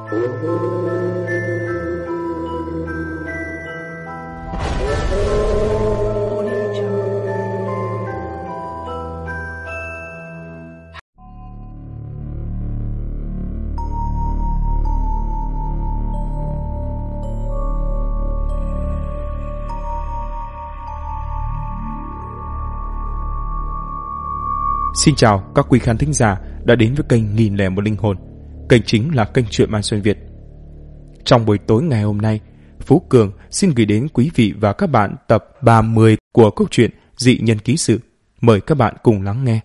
Xin chào các quý khán thính giả đã đến với kênh 1001 Linh Hồn. Kênh chính là kênh truyện ma xuyên Việt. Trong buổi tối ngày hôm nay, Phú Cường xin gửi đến quý vị và các bạn tập 30 của câu chuyện Dị Nhân Ký Sự. Mời các bạn cùng lắng nghe.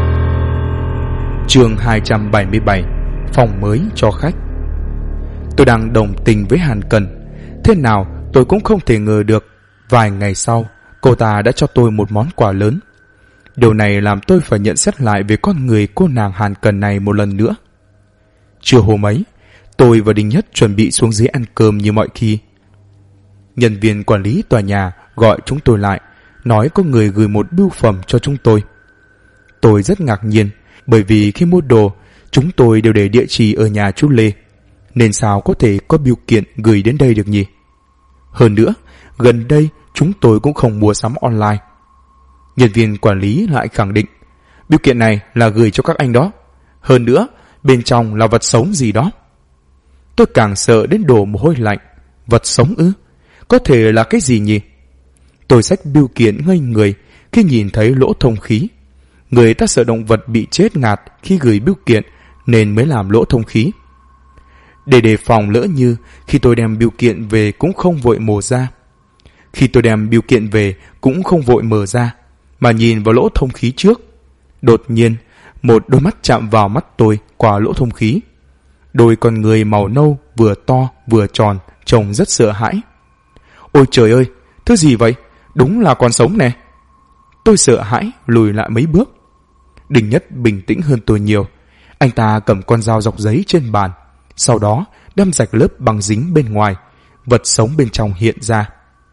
Chương 277, phòng mới cho khách. Tôi đang đồng tình với Hàn Cần. Thế nào tôi cũng không thể ngờ được, vài ngày sau cô ta đã cho tôi một món quà lớn. Điều này làm tôi phải nhận xét lại về con người cô nàng Hàn Cần này một lần nữa. Trưa hôm ấy, tôi và Đinh Nhất chuẩn bị xuống dưới ăn cơm như mọi khi. Nhân viên quản lý tòa nhà gọi chúng tôi lại, nói có người gửi một bưu phẩm cho chúng tôi. Tôi rất ngạc nhiên, bởi vì khi mua đồ, chúng tôi đều để địa chỉ ở nhà chú Lê, nên sao có thể có bưu kiện gửi đến đây được nhỉ? Hơn nữa, gần đây chúng tôi cũng không mua sắm online. Nhân viên quản lý lại khẳng định, bưu kiện này là gửi cho các anh đó. Hơn nữa, bên trong là vật sống gì đó. Tôi càng sợ đến đổ mồ hôi lạnh. Vật sống ư? Có thể là cái gì nhỉ? Tôi xách bưu kiện ngây người khi nhìn thấy lỗ thông khí. Người ta sợ động vật bị chết ngạt khi gửi bưu kiện nên mới làm lỗ thông khí. Để đề phòng lỡ như khi tôi đem bưu kiện về cũng không vội mổ ra. Khi tôi đem bưu kiện về cũng không vội mở ra, mà nhìn vào lỗ thông khí trước. Đột nhiên, một đôi mắt chạm vào mắt tôi qua lỗ thông khí. Đôi con người màu nâu vừa to vừa tròn, trông rất sợ hãi. Ôi trời ơi, thứ gì vậy? Đúng là con sống nè. Tôi sợ hãi lùi lại mấy bước. Đinh Nhất bình tĩnh hơn tôi nhiều. Anh ta cầm con dao dọc giấy trên bàn, sau đó đâm rạch lớp băng dính bên ngoài. Vật sống bên trong hiện ra.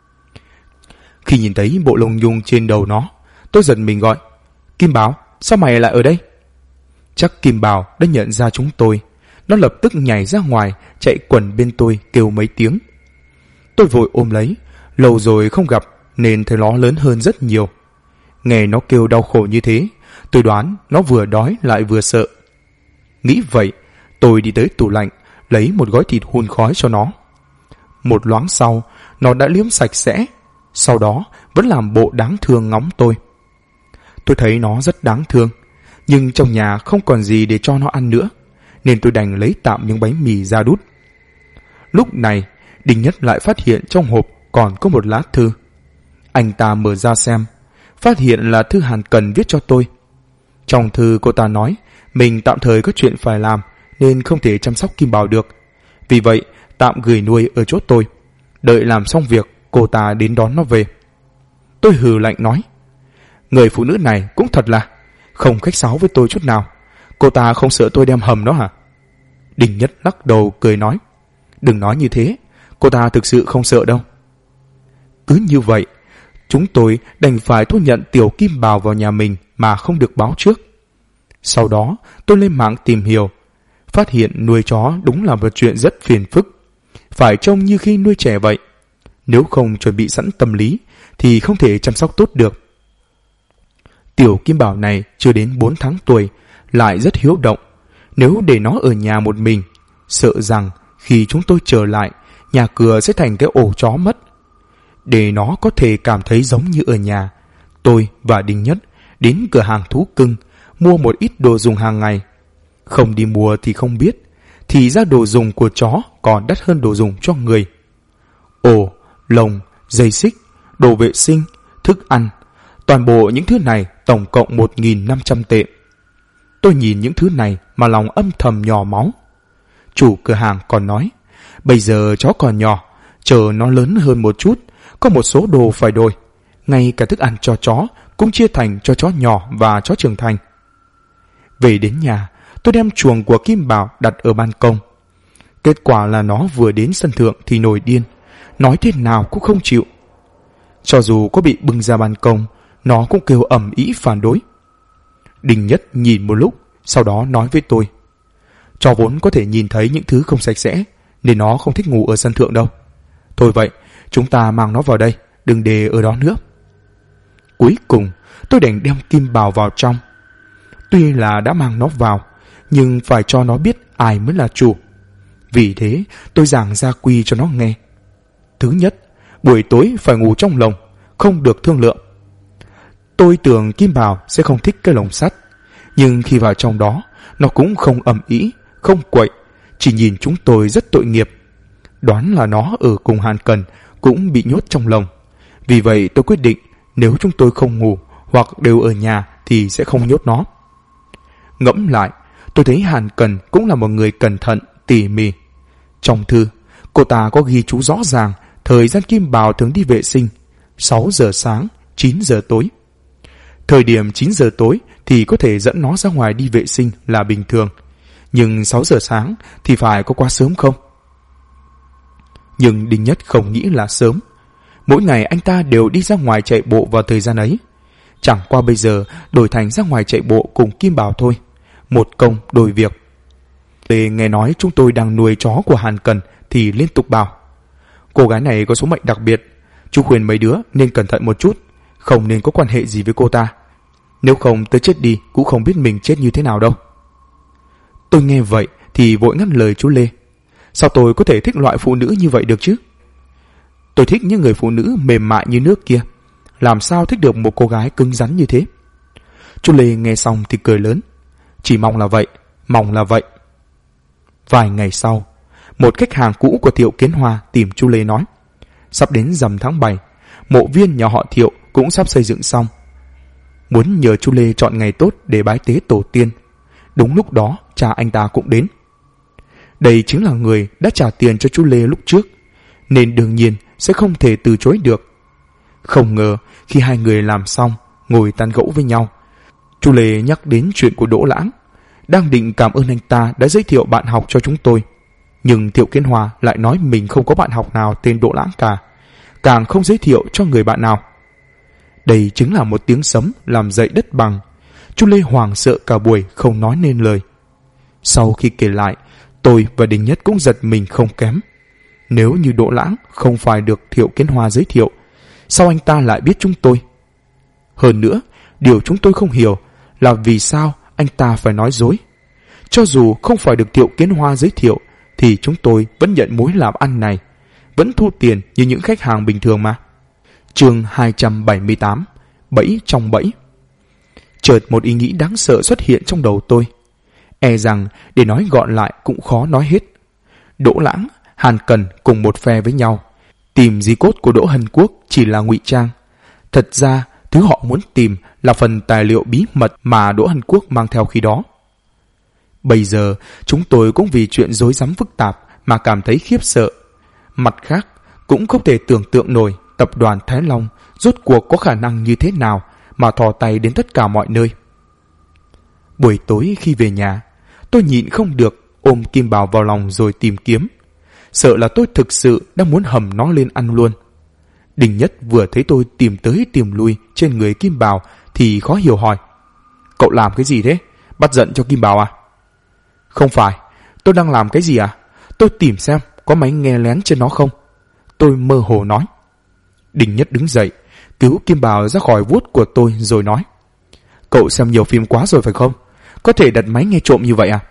Khi nhìn thấy bộ lông nhung trên đầu nó, tôi giật mình gọi, Kim Bảo, sao mày lại ở đây? Chắc Kim Bảo đã nhận ra chúng tôi. Nó lập tức nhảy ra ngoài, chạy quần bên tôi kêu mấy tiếng. Tôi vội ôm lấy, lâu rồi không gặp nên thấy nó lớn hơn rất nhiều. Nghe nó kêu đau khổ như thế, tôi đoán nó vừa đói lại vừa sợ. Nghĩ vậy, tôi đi tới tủ lạnh, lấy một gói thịt hun khói cho nó. Một loáng sau, nó đã liếm sạch sẽ, sau đó vẫn làm bộ đáng thương ngóng tôi. Tôi thấy nó rất đáng thương, nhưng trong nhà không còn gì để cho nó ăn nữa, nên tôi đành lấy tạm những bánh mì ra đút. Lúc này, Đinh Nhất lại phát hiện trong hộp còn có một lá thư. Anh ta mở ra xem, phát hiện là thư Hàn Cần viết cho tôi. Trong thư cô ta nói mình tạm thời có chuyện phải làm nên không thể chăm sóc Kim Bảo được. Vì vậy, tạm gửi nuôi ở chỗ tôi. Đợi làm xong việc, cô ta đến đón nó về. Tôi hừ lạnh nói, người phụ nữ này cũng thật là không khách sáo với tôi chút nào. Cô ta không sợ tôi đem hầm nó hả? Đinh Nhất lắc đầu cười nói, đừng nói như thế, cô ta thực sự không sợ đâu. Cứ như vậy, chúng tôi đành phải thu nhận Tiểu Kim Bảo vào nhà mình mà không được báo trước. Sau đó tôi lên mạng tìm hiểu, phát hiện nuôi chó đúng là một chuyện rất phiền phức, phải trông như khi nuôi trẻ vậy. Nếu không chuẩn bị sẵn tâm lý thì không thể chăm sóc tốt được. Tiểu Kim Bảo này chưa đến 4 tháng tuổi, lại rất hiếu động. Nếu để nó ở nhà một mình, sợ rằng khi chúng tôi trở lại, nhà cửa sẽ thành cái ổ chó mất. Để nó có thể cảm thấy giống như ở nhà, tôi và Đinh Nhất đến cửa hàng thú cưng mua một ít đồ dùng hàng ngày. Không đi mua thì không biết, thì ra đồ dùng của chó còn đắt hơn đồ dùng cho người. Ổ, lồng, dây xích, đồ vệ sinh, thức ăn, toàn bộ những thứ này tổng cộng 1.500 tệ. Tôi nhìn những thứ này mà lòng âm thầm nhỏ máu. Chủ cửa hàng còn nói, bây giờ chó còn nhỏ, chờ nó lớn hơn một chút, có một số đồ phải đổi. Ngay cả thức ăn cho chó cũng chia thành cho chó nhỏ và chó trưởng thành. Về đến nhà, tôi đem chuồng của Kim Bảo đặt ở ban công. Kết quả là nó vừa đến sân thượng thì nổi điên, nói thế nào cũng không chịu. Cho dù có bị bưng ra ban công, nó cũng kêu ầm ĩ phản đối. Đinh Nhất nhìn một lúc, sau đó nói với tôi, Chó vốn có thể nhìn thấy những thứ không sạch sẽ, nên nó không thích ngủ ở sân thượng đâu. Thôi vậy, chúng ta mang nó vào đây, đừng để ở đó nữa. Cuối cùng, tôi đành đem Kim Bảo vào trong. Tuy là đã mang nó vào, nhưng phải cho nó biết ai mới là chủ. Vì thế, tôi giảng gia quy cho nó nghe. Thứ nhất, buổi tối phải ngủ trong lồng, không được thương lượng. Tôi tưởng Kim Bảo sẽ không thích cái lồng sắt, nhưng khi vào trong đó, nó cũng không ầm ĩ, không quậy, chỉ nhìn chúng tôi rất tội nghiệp. Đoán là nó ở cùng Hàn Cần cũng bị nhốt trong lồng. Vì vậy tôi quyết định nếu chúng tôi không ngủ hoặc đều ở nhà thì sẽ không nhốt nó. Ngẫm lại, tôi thấy Hàn Cần cũng là một người cẩn thận, tỉ mỉ. Trong thư, cô ta có ghi chú rõ ràng thời gian Kim Bảo thường đi vệ sinh: 6 giờ sáng, 9 giờ tối. Thời điểm 9 giờ tối thì có thể dẫn nó ra ngoài đi vệ sinh là bình thường, nhưng 6 giờ sáng thì phải có quá sớm không? Nhưng Đinh Nhất không nghĩ là sớm. Mỗi ngày anh ta đều đi ra ngoài chạy bộ vào thời gian ấy. Chẳng qua bây giờ đổi thành ra ngoài chạy bộ cùng Kim Bảo thôi. Một công đôi việc. Lê nghe nói chúng tôi đang nuôi chó của Hàn Cần thì liên tục bảo: cô gái này có số mệnh đặc biệt, chú khuyên mấy đứa nên cẩn thận một chút, không nên có quan hệ gì với cô ta. Nếu không tới chết đi cũng không biết mình chết như thế nào đâu. Tôi nghe vậy thì vội ngắt lời chú Lê. Sao tôi có thể thích loại phụ nữ như vậy được chứ? Tôi thích những người phụ nữ mềm mại như nước kia, làm sao thích được một cô gái cứng rắn như thế? Chú Lê nghe xong thì cười lớn. Chỉ mong là vậy, mong là vậy. Vài ngày sau, một khách hàng cũ của Thiệu Kiến Hoa tìm chú Lê nói: sắp đến rằm tháng 7, mộ viên nhà họ Thiệu cũng sắp xây dựng xong. Muốn nhờ chú Lê chọn ngày tốt để bái tế tổ tiên. Đúng lúc đó cha anh ta cũng đến. Đây chính là người đã trả tiền cho chú Lê lúc trước, nên đương nhiên sẽ không thể từ chối được. Không ngờ khi hai người làm xong, ngồi tán gẫu với nhau, chú Lê nhắc đến chuyện của Đỗ Lãng. Đang định cảm ơn anh ta đã giới thiệu bạn học cho chúng tôi, nhưng Thiệu Kiến Hoa lại nói mình không có bạn học nào tên Đỗ Lãng cả, càng không giới thiệu cho người bạn nào. Đây chính là một tiếng sấm làm dậy đất bằng. Chú Lê hoảng sợ cả buổi không nói nên lời. Sau khi kể lại, tôi và Đình Nhất cũng giật mình không kém. Nếu như Đỗ Lãng không phải được Thiệu Kiến Hoa giới thiệu, sao anh ta lại biết chúng tôi? Hơn nữa, điều chúng tôi không hiểu là vì sao anh ta phải nói dối. Cho dù không phải được Thiệu Kiến Hoa giới thiệu, thì chúng tôi vẫn nhận mối làm ăn này, vẫn thu tiền như những khách hàng bình thường mà. Chương 278: Bẫy trong bẫy. Chợt một ý nghĩ đáng sợ xuất hiện trong đầu tôi. E rằng để nói gọn lại cũng khó nói hết. Đỗ Lãng, Hàn Cần cùng một phe với nhau. Tìm di cốt của Đỗ Hân Quốc chỉ là ngụy trang. Thật ra, thứ họ muốn tìm là phần tài liệu bí mật mà Đỗ Hân Quốc mang theo khi đó. Bây giờ, chúng tôi cũng vì chuyện rối rắm phức tạp mà cảm thấy khiếp sợ. Mặt khác, cũng không thể tưởng tượng nổi tập đoàn Thái Long rốt cuộc có khả năng như thế nào mà thò tay đến tất cả mọi nơi. Buổi tối khi về nhà, tôi nhịn không được ôm Kim Bảo vào lòng rồi tìm kiếm. Sợ là tôi thực sự đang muốn hầm nó lên ăn luôn. Đình Nhất vừa thấy tôi tìm tới tìm lui trên người Kim Bảo thì khó hiểu hỏi: cậu làm cái gì thế? Bắt giận cho Kim Bảo à? Không phải, tôi đang làm cái gì à? Tôi tìm xem có máy nghe lén trên nó không. Tôi mơ hồ nói. Đình Nhất đứng dậy, cứu Kim Bảo ra khỏi vuốt của tôi rồi nói: cậu xem nhiều phim quá rồi phải không? Có thể đặt máy nghe trộm như vậy à?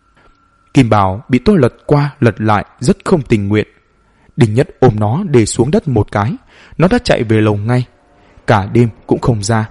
Kim Bảo bị tôi lật qua lật lại rất không tình nguyện. Đình Nhất ôm nó để xuống đất một cái, nó đã chạy về lồng ngay. Cả đêm cũng không ra.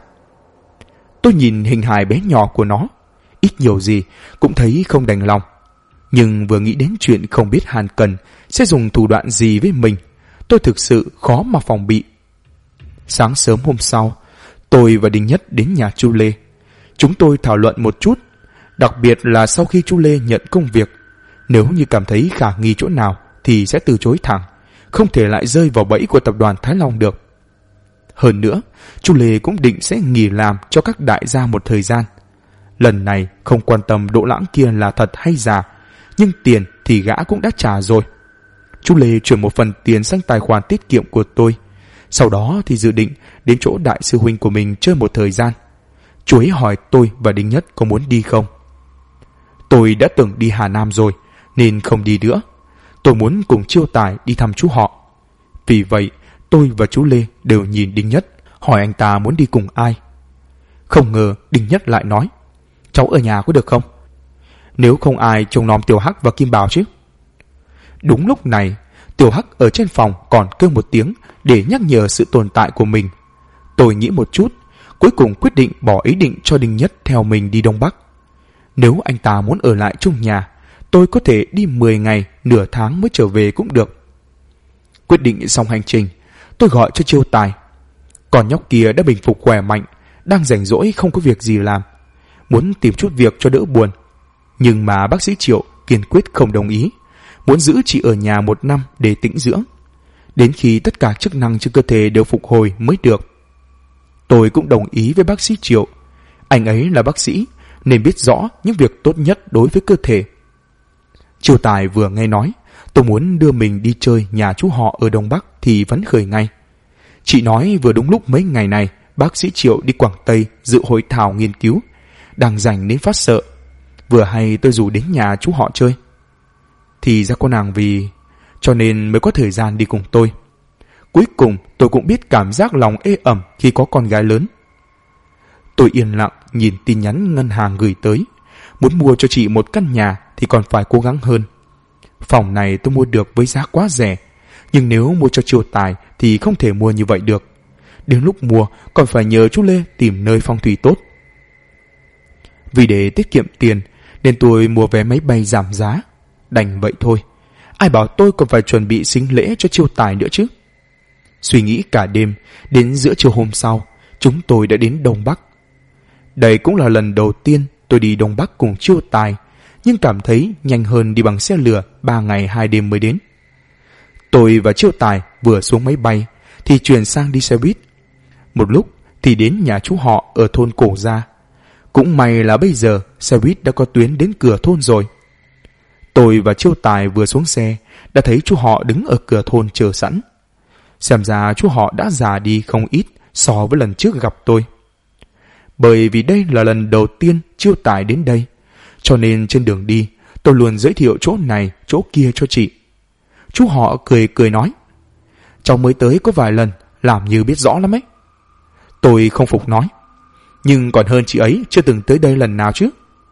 Tôi nhìn hình hài bé nhỏ của nó, ít nhiều gì cũng thấy không đành lòng. Nhưng vừa nghĩ đến chuyện không biết Hàn Cần sẽ dùng thủ đoạn gì với mình, tôi thực sự khó mà phòng bị. Sáng sớm hôm sau, tôi và Đình Nhất đến nhà chú Lê. Chúng tôi thảo luận một chút, đặc biệt là sau khi chú Lê nhận công việc. Nếu như cảm thấy khả nghi chỗ nào thì sẽ từ chối thẳng, không thể lại rơi vào bẫy của tập đoàn Thái Long được. Hơn nữa, chú Lê cũng định sẽ nghỉ làm cho các đại gia một thời gian. Lần này không quan tâm Đỗ Lãng kia là thật hay giả, nhưng tiền thì gã cũng đã trả rồi. Chú Lê chuyển một phần tiền sang tài khoản tiết kiệm của tôi. Sau đó thì dự định đến chỗ đại sư huynh của mình chơi một thời gian. Chú ấy hỏi tôi và Đinh Nhất có muốn đi không. Tôi đã từng đi Hà Nam rồi, nên không đi nữa. Tôi muốn cùng Chiêu Tài đi thăm chú họ. Vì vậy, tôi và chú Lê đều nhìn Đinh Nhất, hỏi anh ta muốn đi cùng ai. Không ngờ Đinh Nhất lại nói, cháu ở nhà có được không? Nếu không ai trông nom Tiểu Hắc và Kim Bảo chứ? Đúng lúc này, Tiểu Hắc ở trên phòng còn kêu một tiếng để nhắc nhở sự tồn tại của mình. Tôi nghĩ một chút, cuối cùng quyết định bỏ ý định cho Đinh Nhất theo mình đi Đông Bắc. Nếu anh ta muốn ở lại trong nhà, tôi có thể đi 10 ngày, nửa tháng mới trở về cũng được. Quyết định xong hành trình, tôi gọi cho Chiêu Tài. Con nhóc kia đã bình phục khỏe mạnh, đang rảnh rỗi không có việc gì làm, muốn tìm chút việc cho đỡ buồn. Nhưng mà bác sĩ Triệu kiên quyết không đồng ý, muốn giữ chị ở nhà 1 năm để tĩnh dưỡng, đến khi tất cả chức năng trên cơ thể đều phục hồi mới được. Tôi cũng đồng ý với bác sĩ Triệu. Anh ấy là bác sĩ nên biết rõ những việc tốt nhất đối với cơ thể. Chiêu Tài vừa nghe nói tôi muốn đưa mình đi chơi nhà chú họ ở Đông Bắc thì vẫn khởi ngay. Chị nói vừa đúng lúc mấy ngày này bác sĩ Triệu đi Quảng Tây dự hội thảo nghiên cứu, đang rảnh đến phát sợ. Vừa hay tôi rủ đến nhà chú họ chơi. Thì ra cô nàng vì cho nên mới có thời gian đi cùng tôi. Cuối cùng tôi cũng biết cảm giác lòng ê ẩm khi có con gái lớn. Tôi yên lặng nhìn tin nhắn ngân hàng gửi tới. Muốn mua cho chị một căn nhà thì còn phải cố gắng hơn. Phòng này tôi mua được với giá quá rẻ, nhưng nếu mua cho Chiêu Tài thì không thể mua như vậy được. Đến lúc mua còn phải nhờ chú Lê tìm nơi phong thủy tốt. Vì để tiết kiệm tiền nên tôi mua vé máy bay giảm giá. Đành vậy thôi, ai bảo tôi còn phải chuẩn bị sính lễ cho Chiêu Tài nữa chứ. Suy nghĩ cả đêm, đến giữa chiều hôm sau chúng tôi đã đến Đông Bắc. Đây cũng là lần đầu tiên tôi đi Đông Bắc cùng Chiêu Tài, nhưng cảm thấy nhanh hơn đi bằng xe lửa 3 ngày 2 đêm mới đến. Tôi và Chiêu Tài vừa xuống máy bay thì chuyển sang đi xe buýt. Một lúc thì đến nhà chú họ ở thôn Cổ Gia. Cũng may là bây giờ xe buýt đã có tuyến đến cửa thôn rồi. Tôi và Chiêu Tài vừa xuống xe đã thấy chú họ đứng ở cửa thôn chờ sẵn. Xem ra chú họ đã già đi không ít so với lần trước gặp tôi. Bởi vì đây là lần đầu tiên Chiêu Tài đến đây, cho nên trên đường đi tôi luôn giới thiệu chỗ này chỗ kia cho chị. Chú họ cười cười nói, cháu mới tới có vài lần, làm như biết rõ lắm ấy. Tôi không phục nói, nhưng còn hơn chị ấy chưa từng tới đây lần nào chứ.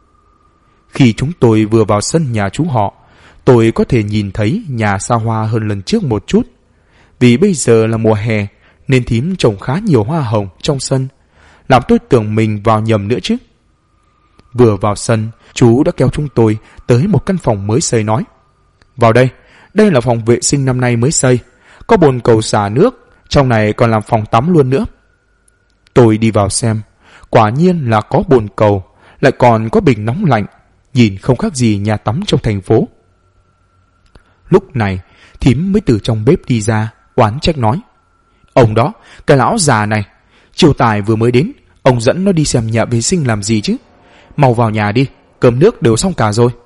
Khi chúng tôi vừa vào sân nhà chú họ, tôi có thể nhìn thấy nhà xa hoa hơn lần trước một chút. Vì bây giờ là mùa hè nên thím trồng khá nhiều hoa hồng trong sân, làm tôi tưởng mình vào nhầm nữa chứ. Vừa vào sân, chú đã kéo chúng tôi tới một căn phòng mới xây nói, vào đây, đây là phòng vệ sinh năm nay mới xây, có bồn cầu xả nước, trong này còn làm phòng tắm luôn nữa. Tôi đi vào xem, quả nhiên là có bồn cầu, lại còn có bình nóng lạnh, nhìn không khác gì nhà tắm trong thành phố. Lúc này, thím mới từ trong bếp đi ra, oán trách nói, ông đó, cái lão già này, Chiêu Tài vừa mới đến, ông dẫn nó đi xem nhà vệ sinh làm gì chứ? Mau vào nhà đi, cơm nước đều xong cả rồi.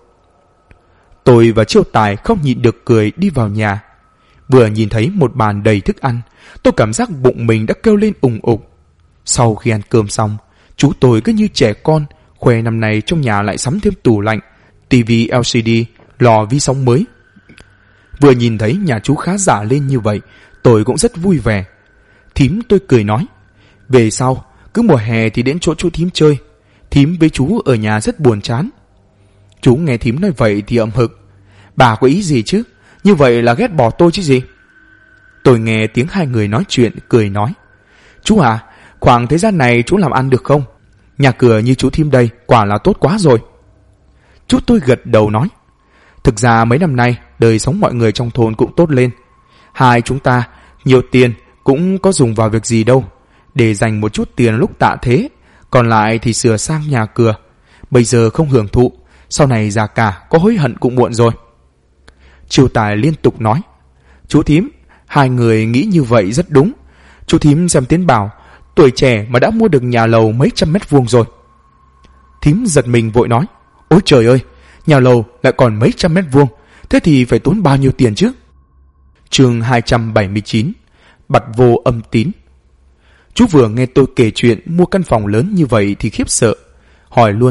Tôi và Chiêu Tài không nhịn được cười đi vào nhà. Vừa nhìn thấy một bàn đầy thức ăn, tôi cảm giác bụng mình đã kêu lên ùng ục. Sau khi ăn cơm xong, chú tôi cứ như trẻ con, khoe năm nay trong nhà lại sắm thêm tủ lạnh, tivi LCD, lò vi sóng mới. Vừa nhìn thấy nhà chú khá giả lên như vậy, tôi cũng rất vui vẻ. Thím tôi cười nói, về sau, cứ mùa hè thì đến chỗ chú thím chơi. Thím với chú ở nhà rất buồn chán. Chú nghe thím nói vậy thì ậm hực, bà có ý gì chứ? Như vậy là ghét bỏ tôi chứ gì? Tôi nghe tiếng hai người nói chuyện, cười nói, chú à, khoảng thời gian này chú làm ăn được không? Nhà cửa như chú thím đây quả là tốt quá rồi. Chú tôi gật đầu nói, thực ra mấy năm nay đời sống mọi người trong thôn cũng tốt lên. Hai chúng ta nhiều tiền cũng có dùng vào việc gì đâu, để dành một chút tiền lúc tạ thế, còn lại thì sửa sang nhà cửa. Bây giờ không hưởng thụ, sau này già cả có hối hận cũng muộn rồi. Chiêu Tài liên tục nói, chú thím, hai người nghĩ như vậy rất đúng. Chú thím xem Tiến bảo, tuổi trẻ mà đã mua được nhà lầu mấy trăm mét vuông rồi. Thím giật mình vội nói, ôi trời ơi, nhà lầu lại còn mấy trăm mét vuông, thế thì phải tốn bao nhiêu tiền chứ? Chương 279, bặt vô âm tín. Chú vừa nghe tôi kể chuyện mua căn phòng lớn như vậy thì khiếp sợ, hỏi luôn,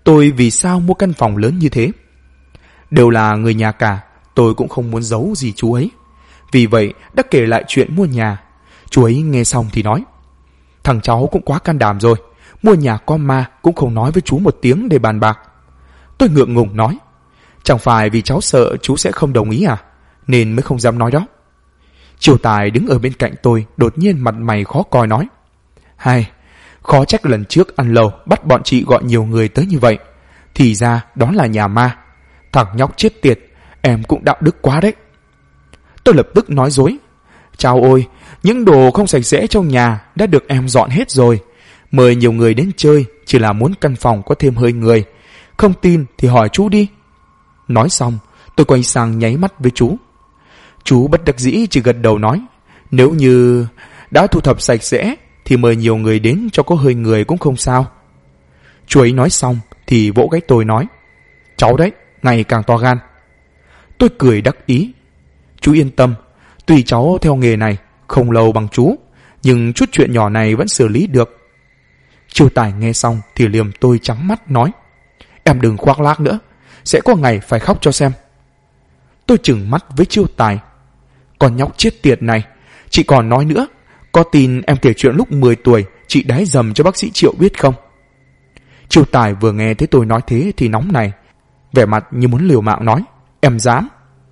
tôi vì sao mua căn phòng lớn như thế. Đều là người nhà cả, tôi cũng không muốn giấu gì chú ấy. Vì vậy đã kể lại chuyện mua nhà. Chú ấy nghe xong thì nói: thằng cháu cũng quá can đảm rồi, mua nhà có ma cũng không nói với chú một tiếng để bàn bạc. Tôi ngượng ngùng nói: chẳng phải vì cháu sợ chú sẽ không đồng ý à, nên mới không dám nói đó. Triều Tài đứng ở bên cạnh tôi đột nhiên mặt mày khó coi nói: hay, khó trách lần trước ăn lẩu bắt bọn chị gọi nhiều người tới như vậy. Thì ra đó là nhà ma. Thằng nhóc chết tiệt, em cũng đạo đức quá đấy. Tôi lập tức nói dối: chao ôi, những đồ không sạch sẽ trong nhà đã được em dọn hết rồi. Mời nhiều người đến chơi chỉ là muốn căn phòng có thêm hơi người. Không tin thì hỏi chú đi. Nói xong, tôi quay sang nháy mắt với chú. Chú bất đắc dĩ chỉ gật đầu nói: nếu như đã thu thập sạch sẽ thì mời nhiều người đến cho có hơi người cũng không sao. Chú ấy nói xong thì vỗ gáy tôi nói: cháu đấy, ngày càng to gan. Tôi cười đắc ý: chú yên tâm, tuy cháu theo nghề này không lâu bằng chú, nhưng chút chuyện nhỏ này vẫn xử lý được. Triều Tài nghe xong thì liềm tôi trắng mắt nói: em đừng khoác lác nữa, sẽ có ngày phải khóc cho xem. Tôi trừng mắt với Triều Tài: con nhóc chết tiệt này, chị còn nói nữa, có tin em kể chuyện lúc 10 tuổi chị đái dầm cho bác sĩ Triệu biết không? Triều Tài vừa nghe thấy tôi nói thế thì nóng này, vẻ mặt như muốn liều mạng nói: em dám.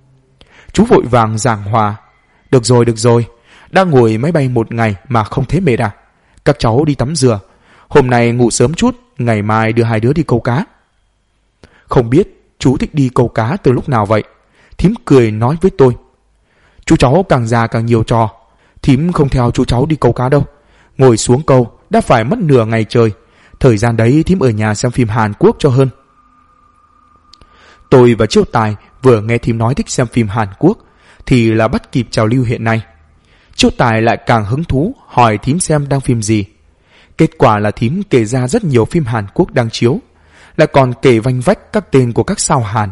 Chú vội vàng giảng hòa: được rồi, đã ngồi máy bay một ngày mà không thấy mệt à? Các cháu đi tắm rửa, hôm nay ngủ sớm chút, ngày mai đưa hai đứa đi câu cá. Không biết chú thích đi câu cá từ lúc nào vậy? Thím cười nói với tôi: chú cháu càng già càng nhiều trò, thím không theo chú cháu đi câu cá đâu. Ngồi xuống câu đã phải mất nửa ngày trời, thời gian đấy thím ở nhà xem phim Hàn Quốc cho hơn. Tôi và Triều Tài vừa nghe thím nói thích xem phim Hàn Quốc thì là bắt kịp trào lưu hiện nay. Triều Tài lại càng hứng thú hỏi thím xem đang phim gì. Kết quả là thím kể ra rất nhiều phim Hàn Quốc đang chiếu, lại còn kể vanh vách các tên của các sao Hàn.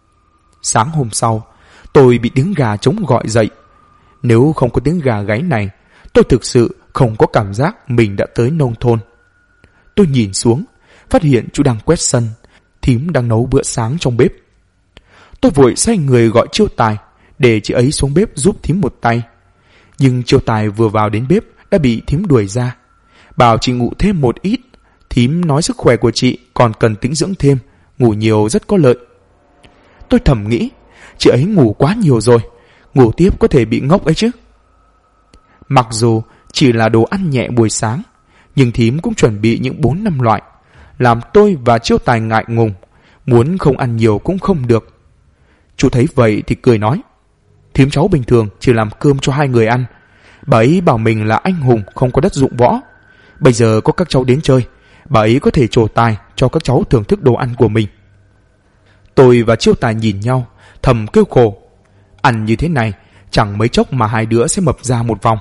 Sáng hôm sau, tôi bị tiếng gà trống gọi dậy. Nếu không có tiếng gà gáy này, tôi thực sự không có cảm giác mình đã tới nông thôn. Tôi nhìn xuống, phát hiện chú đang quét sân, thím đang nấu bữa sáng trong bếp. Tôi vội xoay người gọi Triều Tài để chị ấy xuống bếp giúp thím một tay. Nhưng Triều Tài vừa vào đến bếp đã bị thím đuổi ra, bảo chị ngủ thêm một ít. Thím nói sức khỏe của chị còn cần tĩnh dưỡng thêm, ngủ nhiều rất có lợi. Tôi thầm nghĩ, chị ấy ngủ quá nhiều rồi, ngủ tiếp có thể bị ngốc ấy chứ. Mặc dù chỉ là đồ ăn nhẹ buổi sáng, nhưng thím cũng chuẩn bị những 4-5 loại, làm tôi và Triều Tài ngại ngùng, muốn không ăn nhiều cũng không được. Chú thấy vậy thì cười nói: thím cháu bình thường chỉ làm cơm cho 2 người ăn, bà ấy bảo mình là anh hùng không có đất dụng võ. Bây giờ có các cháu đến chơi, bà ấy có thể trổ tài cho các cháu thưởng thức đồ ăn của mình. Tôi và Triều Tài nhìn nhau, thầm kêu khổ. Ăn như thế này, chẳng mấy chốc mà hai đứa sẽ mập ra một vòng.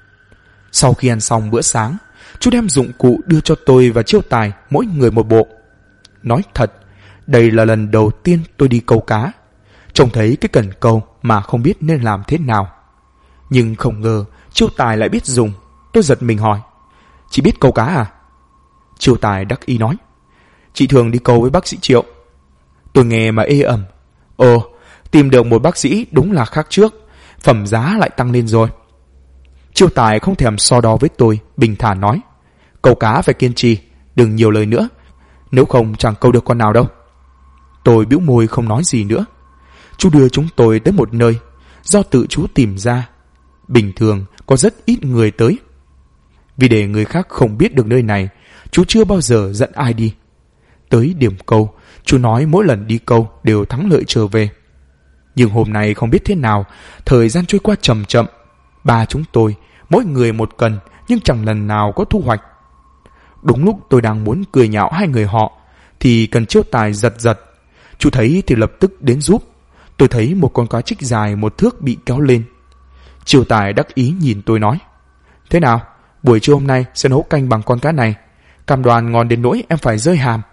Sau khi ăn xong bữa sáng, chú đem dụng cụ đưa cho tôi và Triều Tài mỗi người một bộ. Nói thật, đây là lần đầu tiên tôi đi câu cá. Trông thấy cái cần câu mà không biết nên làm thế nào. Nhưng không ngờ Triều Tài lại biết dùng. Tôi giật mình hỏi: chị biết câu cá à? Triều Tài đắc ý nói: chị thường đi câu với bác sĩ Triệu. Tôi nghe mà ê ẩm. Ồ, tìm được một bác sĩ đúng là khác trước, phẩm giá lại tăng lên rồi. Triều Tài không thèm so đo với tôi, bình thản nói: câu cá phải kiên trì, đừng nhiều lời nữa, nếu không chẳng câu được con nào đâu. Tôi bĩu môi không nói gì nữa. Chú đưa chúng tôi tới một nơi do tự chú tìm ra. Bình thường có rất ít người tới. Vì để người khác không biết được nơi này, chú chưa bao giờ dẫn ai đi. Tới điểm câu, chú nói mỗi lần đi câu đều thắng lợi trở về. Nhưng hôm nay không biết thế nào, thời gian trôi qua chậm chậm. Ba chúng tôi, mỗi người một cần, nhưng chẳng lần nào có thu hoạch. Đúng lúc tôi đang muốn cười nhạo hai người họ, thì cần Triều Tài giật giật. Chú thấy thì lập tức đến giúp. Tôi thấy một con cá trích dài 1 thước bị kéo lên. Triều Tài đắc ý nhìn tôi nói: thế nào, buổi trưa hôm nay sẽ nấu canh bằng con cá này, cam đoan ngon đến nỗi em phải rơi hàm.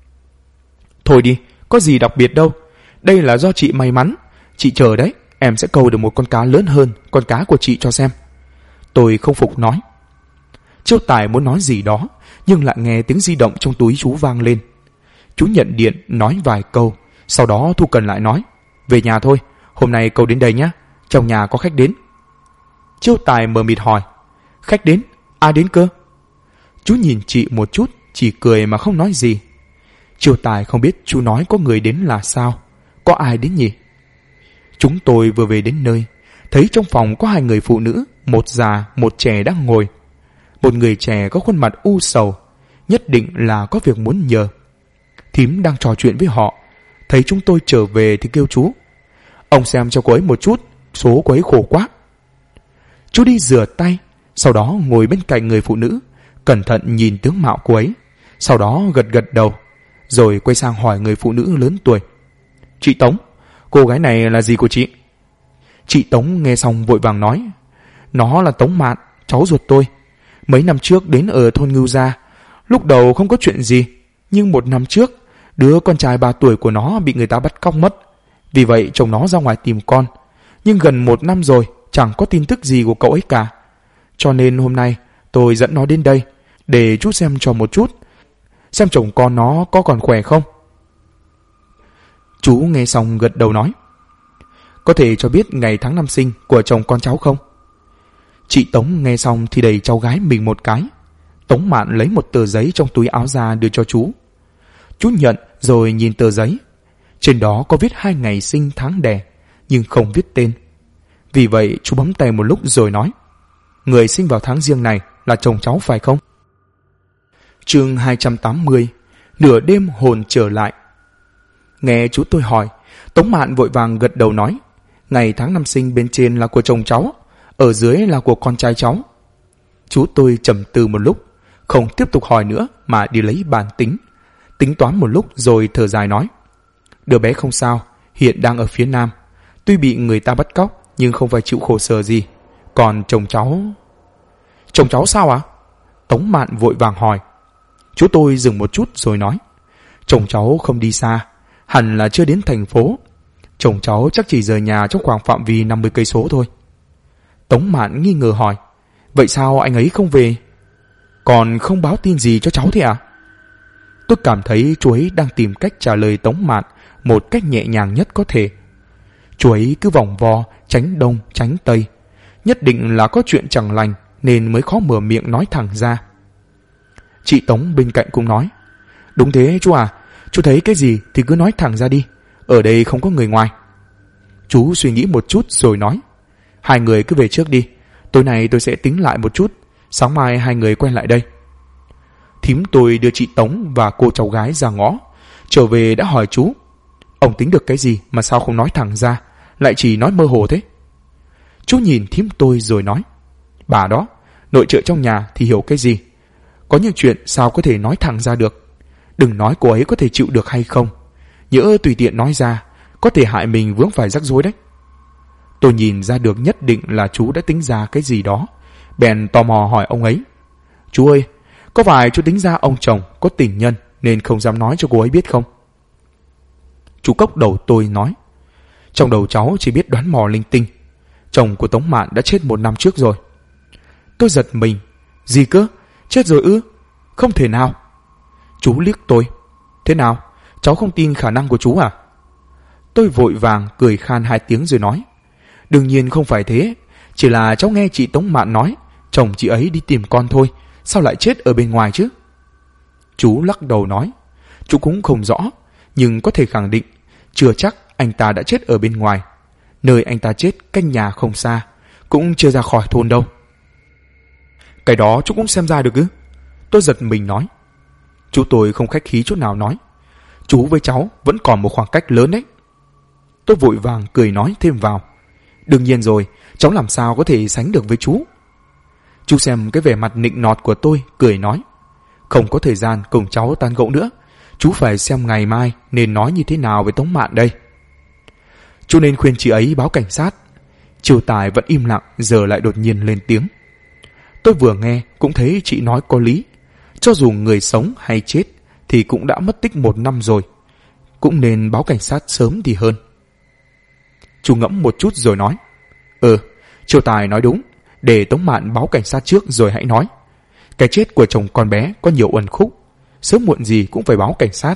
Thôi đi, có gì đặc biệt đâu, đây là do chị may mắn. Chị chờ đấy, em sẽ câu được một con cá lớn hơn con cá của chị cho xem. Tôi không phục nói. Triều Tài muốn nói gì đó, nhưng lại nghe tiếng di động trong túi chú vang lên. Chú nhận điện nói vài câu, sau đó Thu Cần lại nói: về nhà thôi, hôm nay cậu đến đây nhé, trong nhà có khách đến. Chiêu Tài mờ mịt hỏi: khách đến? Ai đến cơ? Chú nhìn chị một chút, chỉ cười mà không nói gì. Chiêu Tài không biết chú nói có người đến là sao. Có ai đến nhỉ? Chúng tôi vừa về đến nơi, thấy trong phòng có hai người phụ nữ, một già một trẻ đang ngồi. Một người trẻ có khuôn mặt u sầu, nhất định là có việc muốn nhờ. Thím đang trò chuyện với họ, thấy chúng tôi trở về thì kêu chú: ông xem cho cô ấy một chút, số cô ấy khổ quá. Chú đi rửa tay, sau đó ngồi bên cạnh người phụ nữ, cẩn thận nhìn tướng mạo cô ấy, sau đó gật gật đầu, rồi quay sang hỏi người phụ nữ lớn tuổi: chị Tống, cô gái này là gì của chị? Chị Tống nghe xong vội vàng nói: nó là Tống Mạn, cháu ruột tôi. Mấy năm trước đến ở thôn Ngưu Gia, lúc đầu không có chuyện gì, nhưng một năm trước đứa con trai 3 tuổi của nó bị người ta bắt cóc mất. Vì vậy chồng nó ra ngoài tìm con, nhưng gần 1 năm rồi chẳng có tin tức gì của cậu ấy cả. Cho nên hôm nay tôi dẫn nó đến đây để chú xem cho một chút, xem chồng con nó có còn khỏe không. Chú nghe xong gật đầu nói: có thể cho biết ngày tháng năm sinh của chồng con cháu không? Chị Tống nghe xong thì đẩy cháu gái mình một cái. Tống Mạn lấy một tờ giấy trong túi áo ra đưa cho chú. Chú nhận rồi nhìn tờ giấy. Trên đó có viết 2 ngày sinh tháng đẻ, nhưng không viết tên. Vì vậy chú bấm tay một lúc rồi nói: người sinh vào tháng giêng này là chồng cháu phải không? Chương 280. Nửa đêm hồn trở lại. Nghe chú tôi hỏi, Tống Mạn vội vàng gật đầu nói: ngày tháng năm sinh bên trên là của chồng cháu, ở dưới là của con trai cháu. Chú tôi trầm tư một lúc, không tiếp tục hỏi nữa mà đi lấy bàn tính toán một lúc rồi thở dài nói: đứa bé không sao, hiện đang ở phía Nam, tuy bị người ta bắt cóc nhưng không phải chịu khổ sở gì. Còn chồng cháu... Chồng cháu sao ạ? Tống Mạn vội vàng hỏi. Chú tôi dừng một chút rồi nói: chồng cháu không đi xa, hẳn là chưa đến thành phố. Chồng cháu chắc chỉ rời nhà trong khoảng phạm vi 50 cây số thôi. Tống Mạn nghi ngờ hỏi: vậy sao anh ấy không về? Còn không báo tin gì cho cháu thế à? Tôi cảm thấy chú ấy đang tìm cách trả lời Tống Mạn một cách nhẹ nhàng nhất có thể. Chú ấy cứ vòng vo, tránh đông tránh tây, nhất định là có chuyện chẳng lành nên mới khó mở miệng nói thẳng ra. Chị Tống bên cạnh cũng nói: đúng thế chú à, chú thấy cái gì thì cứ nói thẳng ra đi, ở đây không có người ngoài. Chú suy nghĩ một chút rồi nói: hai người cứ về trước đi, tối nay tôi sẽ tính lại một chút, sáng mai hai người quay lại đây. Thím tôi đưa chị Tống và cô cháu gái ra ngõ, trở về đã hỏi chú: ông tính được cái gì mà sao không nói thẳng ra, lại chỉ nói mơ hồ thế? Chú nhìn thím tôi rồi nói: bà đó, nội trợ trong nhà thì hiểu cái gì, có những chuyện sao có thể nói thẳng ra được. Đừng nói cô ấy có thể chịu được hay không, nhỡ tùy tiện nói ra có thể hại mình vướng phải rắc rối đấy. Tôi nhìn ra được nhất định là chú đã tính ra cái gì đó, bèn tò mò hỏi ông ấy: chú ơi, có phải chú tính ra ông chồng có tình nhân nên không dám nói cho cô ấy biết không? Chú cốc đầu tôi nói: trong đầu cháu chỉ biết đoán mò linh tinh. Chồng của Tống Mạn đã chết 1 năm trước rồi. Tôi giật mình: gì cơ? Chết rồi ư? Không thể nào. Chú liếc tôi: thế nào, cháu không tin khả năng của chú à? Tôi vội vàng cười khan 2 tiếng rồi nói: đương nhiên không phải thế, chỉ là cháu nghe chị Tống Mạn nói chồng chị ấy đi tìm con thôi, sao lại chết ở bên ngoài chứ? Chú lắc đầu nói: chú cũng không rõ, nhưng có thể khẳng định chưa chắc anh ta đã chết ở bên ngoài. Nơi anh ta chết cách nhà không xa, cũng chưa ra khỏi thôn đâu. Cái đó chú cũng xem ra được ư? Tôi giật mình nói. Chú tôi không khách khí chút nào nói: chú với cháu vẫn còn một khoảng cách lớn đấy. Tôi vội vàng cười nói thêm vào: đương nhiên rồi, cháu làm sao có thể sánh được với chú. Chú xem cái vẻ mặt nịnh nọt của tôi, cười nói: không có thời gian cùng cháu tán gẫu nữa, chú phải xem ngày mai nên nói như thế nào với Tống Mạn đây. Chú nên khuyên chị ấy báo cảnh sát. Chiêu Tài vẫn im lặng, giờ lại đột nhiên lên tiếng. Tôi vừa nghe cũng thấy chị nói có lý. Cho dù người sống hay chết thì cũng đã mất tích 1 năm rồi, cũng nên báo cảnh sát sớm thì hơn. Chú ngẫm một chút rồi nói: Chiêu Tài nói đúng, để Tống Mạn báo cảnh sát trước rồi hãy nói. Cái chết của chồng con bé có nhiều uẩn khúc, sớm muộn gì cũng phải báo cảnh sát.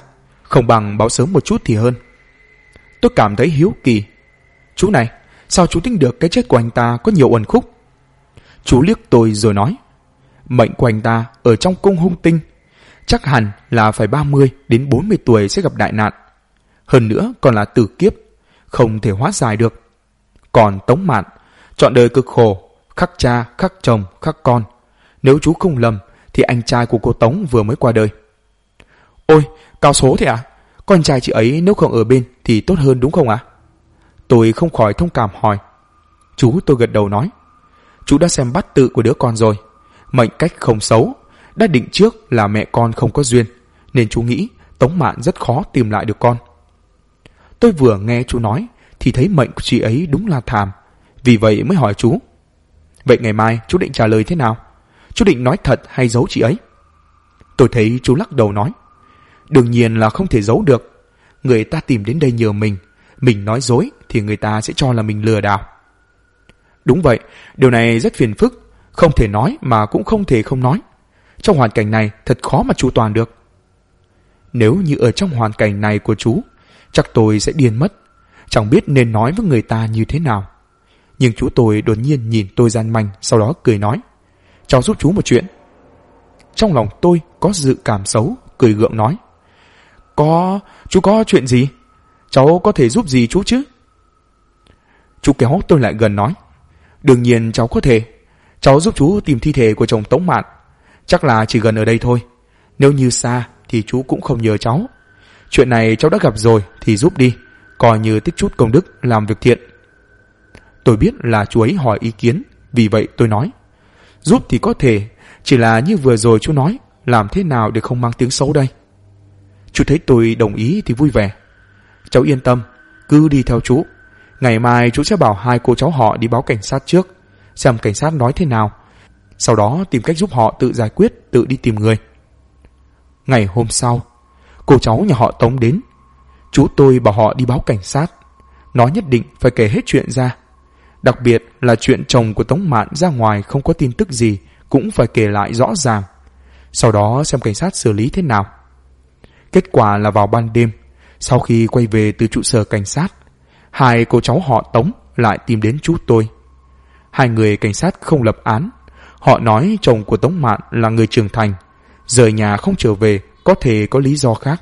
Không bằng báo sớm một chút thì hơn. Tôi cảm thấy hiếu kỳ. Chú này, sao chú tính được cái chết của anh ta có nhiều uẩn khúc? Chú liếc tôi rồi nói, mệnh của anh ta ở trong cung hung tinh, chắc hẳn là phải 30 đến 40 tuổi sẽ gặp đại nạn. Hơn nữa còn là tử kiếp, không thể hóa giải được. Còn Tống Mạn, trọn đời cực khổ, khắc cha, khắc chồng, khắc con. Nếu chú không lầm thì anh trai của cô Tống vừa mới qua đời. Ôi, cao số thế à? Con trai chị ấy nếu không ở bên thì tốt hơn đúng không ạ? Tôi không khỏi thông cảm hỏi. Chú tôi gật đầu nói, chú đã xem bát tự của đứa con rồi. Mệnh cách không xấu, đã định trước là mẹ con không có duyên, nên chú nghĩ Tống Mạn rất khó tìm lại được con. Tôi vừa nghe chú nói thì thấy mệnh của chị ấy đúng là thảm, vì vậy mới hỏi chú. Vậy ngày mai chú định trả lời thế nào? Chú định nói thật hay giấu chị ấy? Tôi thấy chú lắc đầu nói, đương nhiên là không thể giấu được. Người ta tìm đến đây nhờ mình nói dối thì người ta sẽ cho là mình lừa đảo. Đúng vậy, điều này rất phiền phức, không thể nói mà cũng không thể không nói. Trong hoàn cảnh này thật khó mà chu toàn được. Nếu như ở trong hoàn cảnh này của chú, chắc tôi sẽ điên mất, chẳng biết nên nói với người ta như thế nào. Nhưng chú tôi đột nhiên nhìn tôi gian manh, sau đó cười nói, cháu giúp chú một chuyện. Trong lòng tôi có dự cảm xấu, cười gượng nói, chú có chuyện gì? Cháu có thể giúp gì chú chứ? Chú kéo tôi lại gần nói, đương nhiên cháu có thể. Cháu giúp chú tìm thi thể của chồng Tống Mạn. Chắc là chỉ gần ở đây thôi. Nếu như xa thì chú cũng không nhờ cháu. Chuyện này cháu đã gặp rồi thì giúp đi, coi như tích chút công đức làm việc thiện. Tôi biết là chú ấy hỏi ý kiến, vì vậy tôi nói, giúp thì có thể, chỉ là như vừa rồi chú nói, làm thế nào để không mang tiếng xấu đây? Chú thấy tôi đồng ý thì vui vẻ. Cháu yên tâm, cứ đi theo chú. Ngày mai chú sẽ bảo hai cô cháu họ đi báo cảnh sát trước, xem cảnh sát nói thế nào, sau đó tìm cách giúp họ tự giải quyết, tự đi tìm người. Ngày hôm sau, cô cháu nhà họ Tống đến. Chú tôi bảo họ đi báo cảnh sát, nói nhất định phải kể hết chuyện ra. Đặc biệt là chuyện chồng của Tống Mạn ra ngoài không có tin tức gì cũng phải kể lại rõ ràng, sau đó xem cảnh sát xử lý thế nào. Kết quả là vào ban đêm, sau khi quay về từ trụ sở cảnh sát, hai cô cháu họ Tống lại tìm đến chú tôi. Hai người cảnh sát không lập án. Họ nói chồng của Tống Mạn là người trưởng thành, rời nhà không trở về có thể có lý do khác.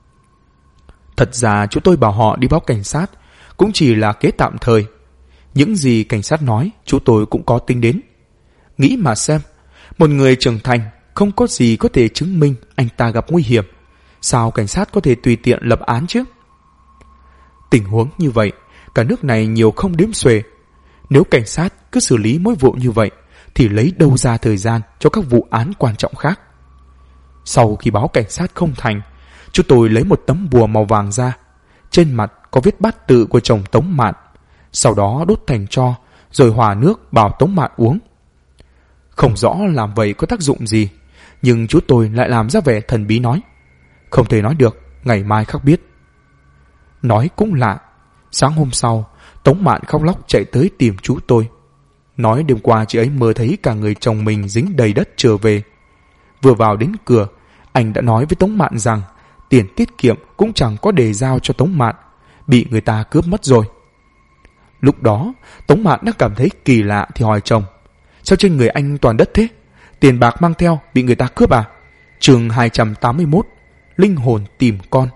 Thật ra chú tôi bảo họ đi báo cảnh sát cũng chỉ là kế tạm thời. Những gì cảnh sát nói chú tôi cũng có tính đến. Nghĩ mà xem, một người trưởng thành không có gì có thể chứng minh anh ta gặp nguy hiểm, sao cảnh sát có thể tùy tiện lập án chứ? Tình huống như vậy, cả nước này nhiều không đếm xuể. Nếu cảnh sát cứ xử lý mỗi vụ như vậy thì lấy đâu ra thời gian cho các vụ án quan trọng khác? Sau khi báo cảnh sát không thành, chú tôi lấy một tấm bùa màu vàng ra, trên mặt có viết bát tự của chồng Tống Mạn, sau đó đốt thành tro rồi hòa nước bảo Tống Mạn uống. Không rõ làm vậy có tác dụng gì, nhưng chú tôi lại làm ra vẻ thần bí nói, không thể nói được, ngày mai khắc biết. Nói cũng lạ, sáng hôm sau Tống Mạn khóc lóc chạy tới tìm chú tôi, nói đêm qua chị ấy mơ thấy cả người chồng mình dính đầy đất trở về. Vừa vào đến cửa, anh đã nói với Tống Mạn rằng tiền tiết kiệm cũng chẳng có để giao cho Tống Mạn, bị người ta cướp mất rồi. Lúc đó Tống Mạn đã cảm thấy kỳ lạ thì hỏi chồng, sao trên người anh toàn đất thế? Tiền bạc mang theo bị người ta cướp à? Chương 281, linh hồn tìm con.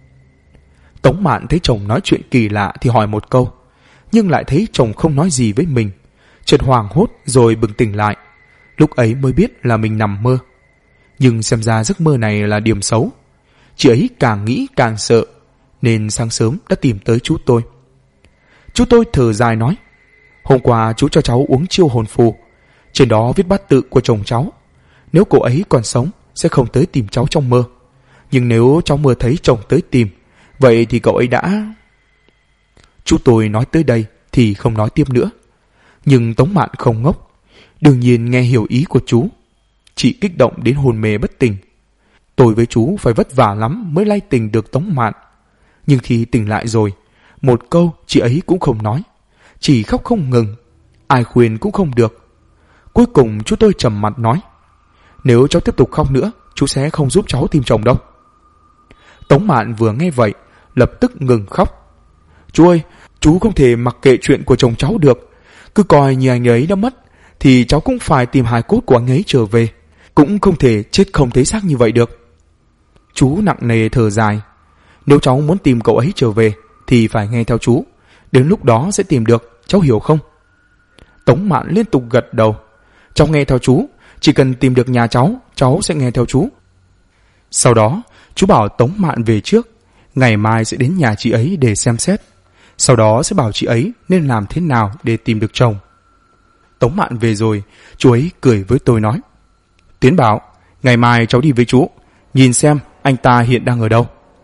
Tống Mạn thấy chồng nói chuyện kỳ lạ thì hỏi một câu, nhưng lại thấy chồng không nói gì với mình, chợt hoảng hốt rồi bừng tỉnh lại. Lúc ấy mới biết là mình nằm mơ, nhưng xem ra giấc mơ này là điểm xấu. Chị ấy càng nghĩ càng sợ, nên sáng sớm đã tìm tới chú tôi. Chú tôi thở dài nói, hôm qua chú cho cháu uống chiêu hồn phù, trên đó viết bát tự của chồng cháu. Nếu cô ấy còn sống sẽ không tới tìm cháu trong mơ, nhưng nếu cháu mơ thấy chồng tới tìm, vậy thì cậu ấy đã... Chú tôi nói tới đây thì không nói tiếp nữa. Nhưng Tống Mạn không ngốc, đương nhiên nghe hiểu ý của chú. Chị kích động đến hôn mê bất tỉnh. Tôi với chú phải vất vả lắm mới lay tỉnh được Tống Mạn. Nhưng khi tỉnh lại rồi, một câu chị ấy cũng không nói, chỉ khóc không ngừng, ai khuyên cũng không được. Cuối cùng chú tôi trầm mặt nói, nếu cháu tiếp tục khóc nữa, chú sẽ không giúp cháu tìm chồng đâu. Tống Mạn vừa nghe vậy, lập tức ngừng khóc. Chú ơi, chú không thể mặc kệ chuyện của chồng cháu được. Cứ coi như anh ấy đã mất, thì cháu cũng phải tìm hài cốt của anh ấy trở về. Cũng không thể chết không thấy xác như vậy được. Chú nặng nề thở dài. Nếu cháu muốn tìm cậu ấy trở về, thì phải nghe theo chú. Đến lúc đó sẽ tìm được, cháu hiểu không? Tống Mạn liên tục gật đầu. Cháu nghe theo chú, chỉ cần tìm được nhà cháu sẽ nghe theo chú. Sau đó, chú bảo Tống Mạn về trước, ngày mai sẽ đến nhà chị ấy để xem xét. Sau đó sẽ bảo chị ấy nên làm thế nào để tìm được chồng. Tống Mạn về rồi, chú ấy cười với tôi nói: Tiến bảo, ngày mai cháu đi với chú, nhìn xem anh ta hiện đang ở đâu.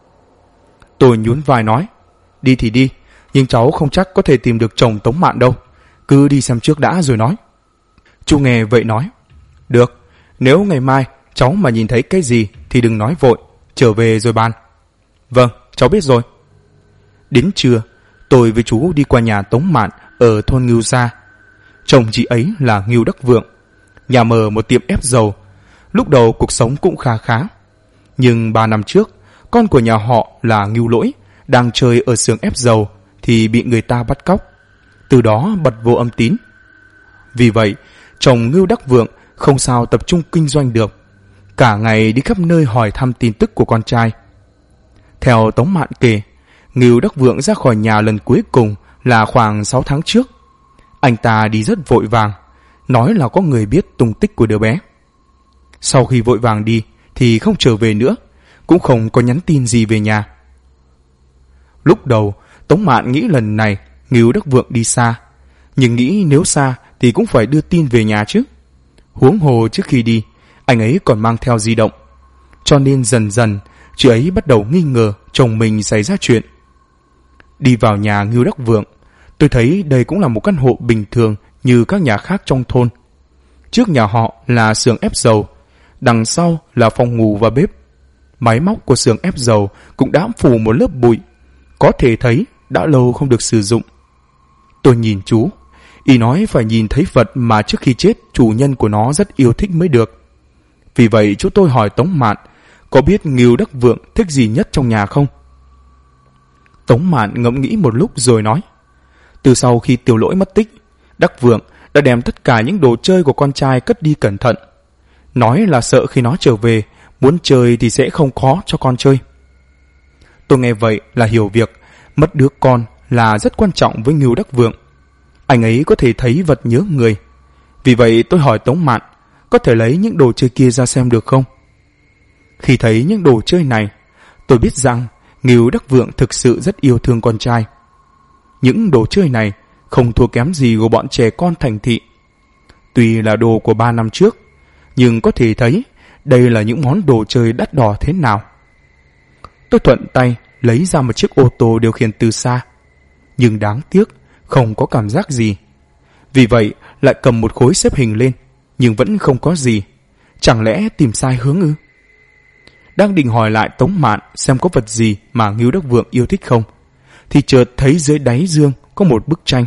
Tôi nhún vai nói: Đi thì đi, nhưng cháu không chắc có thể tìm được chồng Tống Mạn đâu. Cứ đi xem trước đã rồi nói. Chú nghe vậy nói: Được, nếu ngày mai cháu mà nhìn thấy cái gì thì đừng nói vội, trở về rồi bàn. Vâng, cháu biết rồi. Đến trưa, tôi với chú đi qua nhà Tống Mạn ở thôn Ngưu Gia. Chồng chị ấy là Ngưu Đắc Vượng, nhà mở một tiệm ép dầu. Lúc đầu cuộc sống cũng khá khá. Nhưng 3 năm trước, con của nhà họ là Ngưu Lỗi đang chơi ở xưởng ép dầu thì bị người ta bắt cóc, từ đó bật vô âm tín. Vì vậy, chồng Ngưu Đắc Vượng không sao tập trung kinh doanh được, cả ngày đi khắp nơi hỏi thăm tin tức của con trai. Theo Tống Mạn kể, Ngưu Đắc Vượng ra khỏi nhà lần cuối cùng là khoảng 6 tháng trước. Anh ta đi rất vội vàng, nói là có người biết tung tích của đứa bé. Sau khi vội vàng đi thì không trở về nữa, cũng không có nhắn tin gì về nhà. Lúc đầu, Tống Mạn nghĩ lần này Ngưu Đắc Vượng đi xa, nhưng nghĩ nếu xa thì cũng phải đưa tin về nhà chứ. Huống hồ trước khi đi, anh ấy còn mang theo di động. Cho nên dần dần, chị ấy bắt đầu nghi ngờ chồng mình xảy ra chuyện. Đi vào nhà Ngưu Đắc Vượng, tôi thấy đây cũng là một căn hộ bình thường như các nhà khác trong thôn. Trước nhà họ là xưởng ép dầu, đằng sau là phòng ngủ và bếp. Máy móc của xưởng ép dầu cũng đã phủ một lớp bụi, có thể thấy đã lâu không được sử dụng. Tôi nhìn chú, y nói phải nhìn thấy vật mà trước khi chết chủ nhân của nó rất yêu thích mới được. Vì vậy chú tôi hỏi Tống Mạn có biết Ngưu Đắc Vượng thích gì nhất trong nhà không? Tống Mạn ngẫm nghĩ một lúc rồi nói: Từ sau khi Tiểu Lỗi mất tích, Đắc Vượng đã đem tất cả những đồ chơi của con trai cất đi cẩn thận, nói là sợ khi nó trở về muốn chơi thì sẽ không khó cho con chơi. Tôi nghe vậy là hiểu việc mất đứa con là rất quan trọng với Ngưu Đắc Vượng. Anh ấy có thể thấy vật nhớ người. Vì vậy tôi hỏi Tống Mạn có thể lấy những đồ chơi kia ra xem được không. Khi thấy những đồ chơi này, tôi biết rằng Ngưu Đắc Vượng thực sự rất yêu thương con trai. Những đồ chơi này không thua kém gì của bọn trẻ con thành thị. Tuy là đồ của 3 năm trước, nhưng có thể thấy đây là những món đồ chơi đắt đỏ thế nào. Tôi thuận tay lấy ra một chiếc ô tô điều khiển từ xa, nhưng đáng tiếc không có cảm giác gì. Vì vậy lại cầm một khối xếp hình lên, nhưng vẫn không có gì. Chẳng lẽ tìm sai hướng ư? Đang định hỏi lại Tống Mạn xem có vật gì mà Ngưu Đắc Vượng yêu thích không, thì chợt thấy dưới đáy giường có một bức tranh.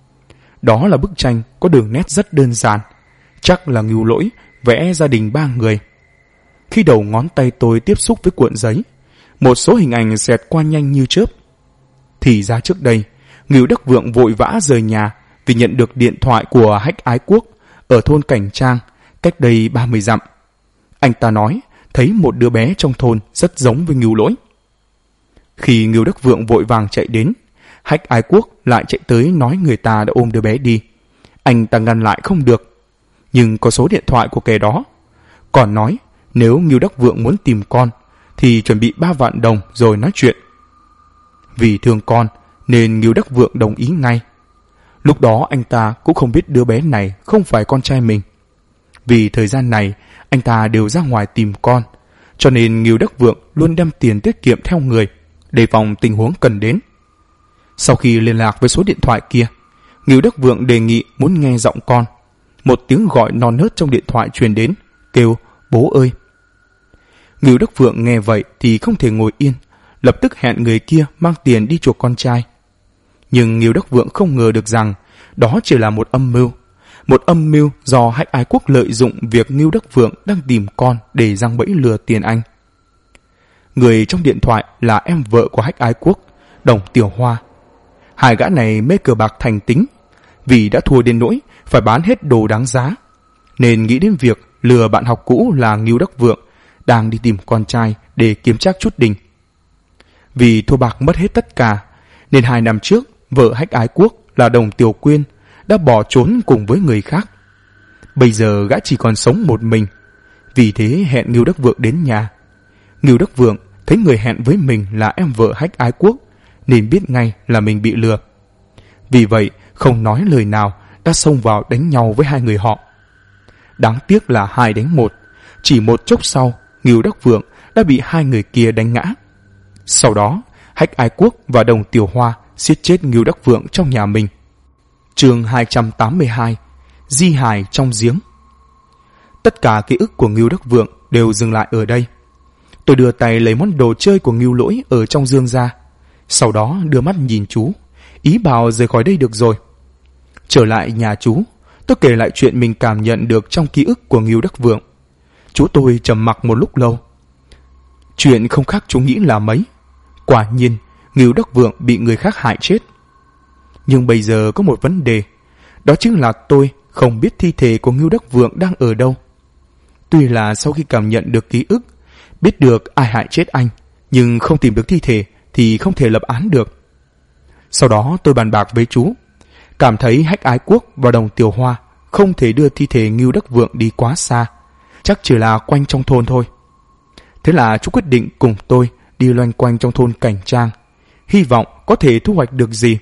Đó là bức tranh có đường nét rất đơn giản, chắc là Ngưu Lỗi vẽ gia đình 3 người. Khi đầu ngón tay tôi tiếp xúc với cuộn giấy, một số hình ảnh xẹt qua nhanh như chớp. Thì ra trước đây, Ngưu Đắc Vượng vội vã rời nhà vì nhận được điện thoại của Hách Ái Quốc ở thôn Cảnh Trang, cách đây 30 dặm. Anh ta nói thấy một đứa bé trong thôn rất giống với Ngưu Lỗi. Khi Ngưu Đắc Vượng vội vàng chạy đến, Hách Ái Quốc lại chạy tới nói người ta đã ôm đứa bé đi. Anh ta ngăn lại không được, nhưng có số điện thoại của kẻ đó. Còn nói nếu Ngưu Đắc Vượng muốn tìm con thì chuẩn bị 3 vạn đồng rồi nói chuyện. Vì thương con nên Ngưu Đắc Vượng đồng ý ngay. Lúc đó anh ta cũng không biết đứa bé này không phải con trai mình. Vì thời gian này anh ta đều ra ngoài tìm con, cho nên Ngưu Đắc Vượng luôn đem tiền tiết kiệm theo người, đề phòng tình huống cần đến. Sau khi liên lạc với số điện thoại kia, Ngưu Đắc Vượng đề nghị muốn nghe giọng con. Một tiếng gọi non nớt trong điện thoại truyền đến, kêu bố ơi. Ngưu Đắc Vượng nghe vậy thì không thể ngồi yên, lập tức hẹn người kia mang tiền đi chuộc con trai. Nhưng Ngưu Đắc Vượng không ngờ được rằng đó chỉ là một âm mưu do Hách Ái Quốc lợi dụng việc Ngưu Đắc Vượng đang tìm con để giăng bẫy lừa tiền anh. Người trong điện thoại là em vợ của Hách Ái Quốc, Đồng Tiểu Hoa. Hai gã này mê cờ bạc thành tính, vì đã thua đến nỗi phải bán hết đồ đáng giá, nên nghĩ đến việc lừa bạn học cũ là Ngưu Đắc Vượng đang đi tìm con trai để kiếm trác chút đỉnh. Vì thua bạc mất hết tất cả, nên 2 năm trước vợ Hách Ái Quốc là Đồng Tiểu Quyên đã bỏ trốn cùng với người khác. Bây giờ gã chỉ còn sống một mình, vì thế hẹn Ngưu Đắc Vượng đến nhà. Ngưu Đắc Vượng thấy người hẹn với mình là em vợ Hách Ái Quốc nên biết ngay là mình bị lừa. Vì vậy không nói lời nào đã xông vào đánh nhau với hai người họ. Đáng tiếc là 2 đánh 1, chỉ một chốc sau Ngưu Đắc Vượng đã bị hai người kia đánh ngã. Sau đó Hách Ái Quốc và Đồng Tiểu Hoa giết chết Ngưu Đắc Vượng trong nhà mình. Chương 282: Di hài trong giếng. Tất cả ký ức của Ngưu Đắc Vượng đều dừng lại ở đây. Tôi đưa tay lấy món đồ chơi của Ngưu Lỗi ở trong dương ra, sau đó đưa mắt nhìn chú, ý bảo rời khỏi đây được rồi. Trở lại nhà chú, tôi kể lại chuyện mình cảm nhận được trong ký ức của Ngưu Đắc Vượng. Chú tôi trầm mặc một lúc lâu. Chuyện không khác chú nghĩ là mấy. Quả nhiên Ngưu Đắc Vượng bị người khác hại chết. Nhưng bây giờ có một vấn đề, đó chính là tôi không biết thi thể của Ngưu Đắc Vượng đang ở đâu. Tuy là sau khi cảm nhận được ký ức, biết được ai hại chết anh, nhưng không tìm được thi thể thì không thể lập án được. Sau đó tôi bàn bạc với chú, cảm thấy Hách Ái Quốc và Đồng Tiểu Hoa không thể đưa thi thể Ngưu Đắc Vượng đi quá xa, chắc chỉ là quanh trong thôn thôi. Thế là chú quyết định cùng tôi đi loanh quanh trong thôn Cảnh Trang, hy vọng có thể thu hoạch được gì.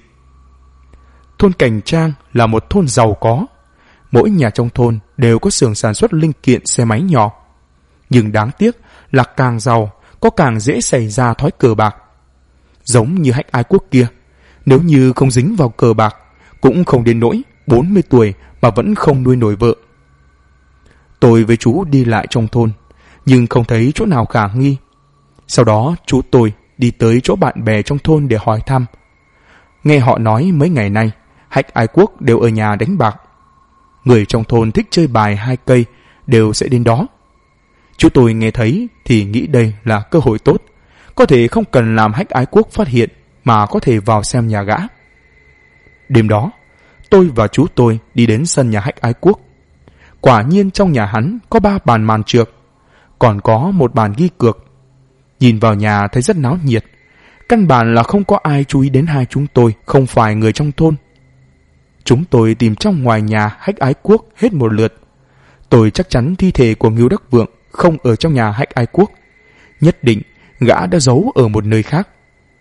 Thôn Cảnh Trang là một thôn giàu có, mỗi nhà trong thôn đều có xưởng sản xuất linh kiện xe máy nhỏ. Nhưng đáng tiếc là càng giàu có càng dễ xảy ra thói cờ bạc. Giống như Hách Ái Quốc kia, nếu như không dính vào cờ bạc, cũng không đến nỗi 40 tuổi mà vẫn không nuôi nổi vợ. Tôi với chú đi lại trong thôn, nhưng không thấy chỗ nào khả nghi. Sau đó chú tôi đi tới chỗ bạn bè trong thôn để hỏi thăm. Nghe họ nói mấy ngày nay Hách Ái Quốc đều ở nhà đánh bạc. Người trong thôn thích chơi bài 2 cây đều sẽ đến đó. Chú tôi nghe thấy thì nghĩ đây là cơ hội tốt, có thể không cần làm Hách Ái Quốc phát hiện mà có thể vào xem nhà gã. Đêm đó tôi và chú tôi đi đến sân nhà Hách Ái Quốc. Quả nhiên trong nhà hắn có 3 bàn màn trược, còn có một bàn ghi cược. Nhìn vào nhà thấy rất náo nhiệt, căn bản là không có ai chú ý đến hai chúng tôi không phải người trong thôn. Chúng tôi tìm trong ngoài nhà Hách Ái Quốc hết một lượt. Tôi chắc chắn thi thể của Ngưu Đắc Vượng không ở trong nhà Hách Ái Quốc, nhất định gã đã giấu ở một nơi khác.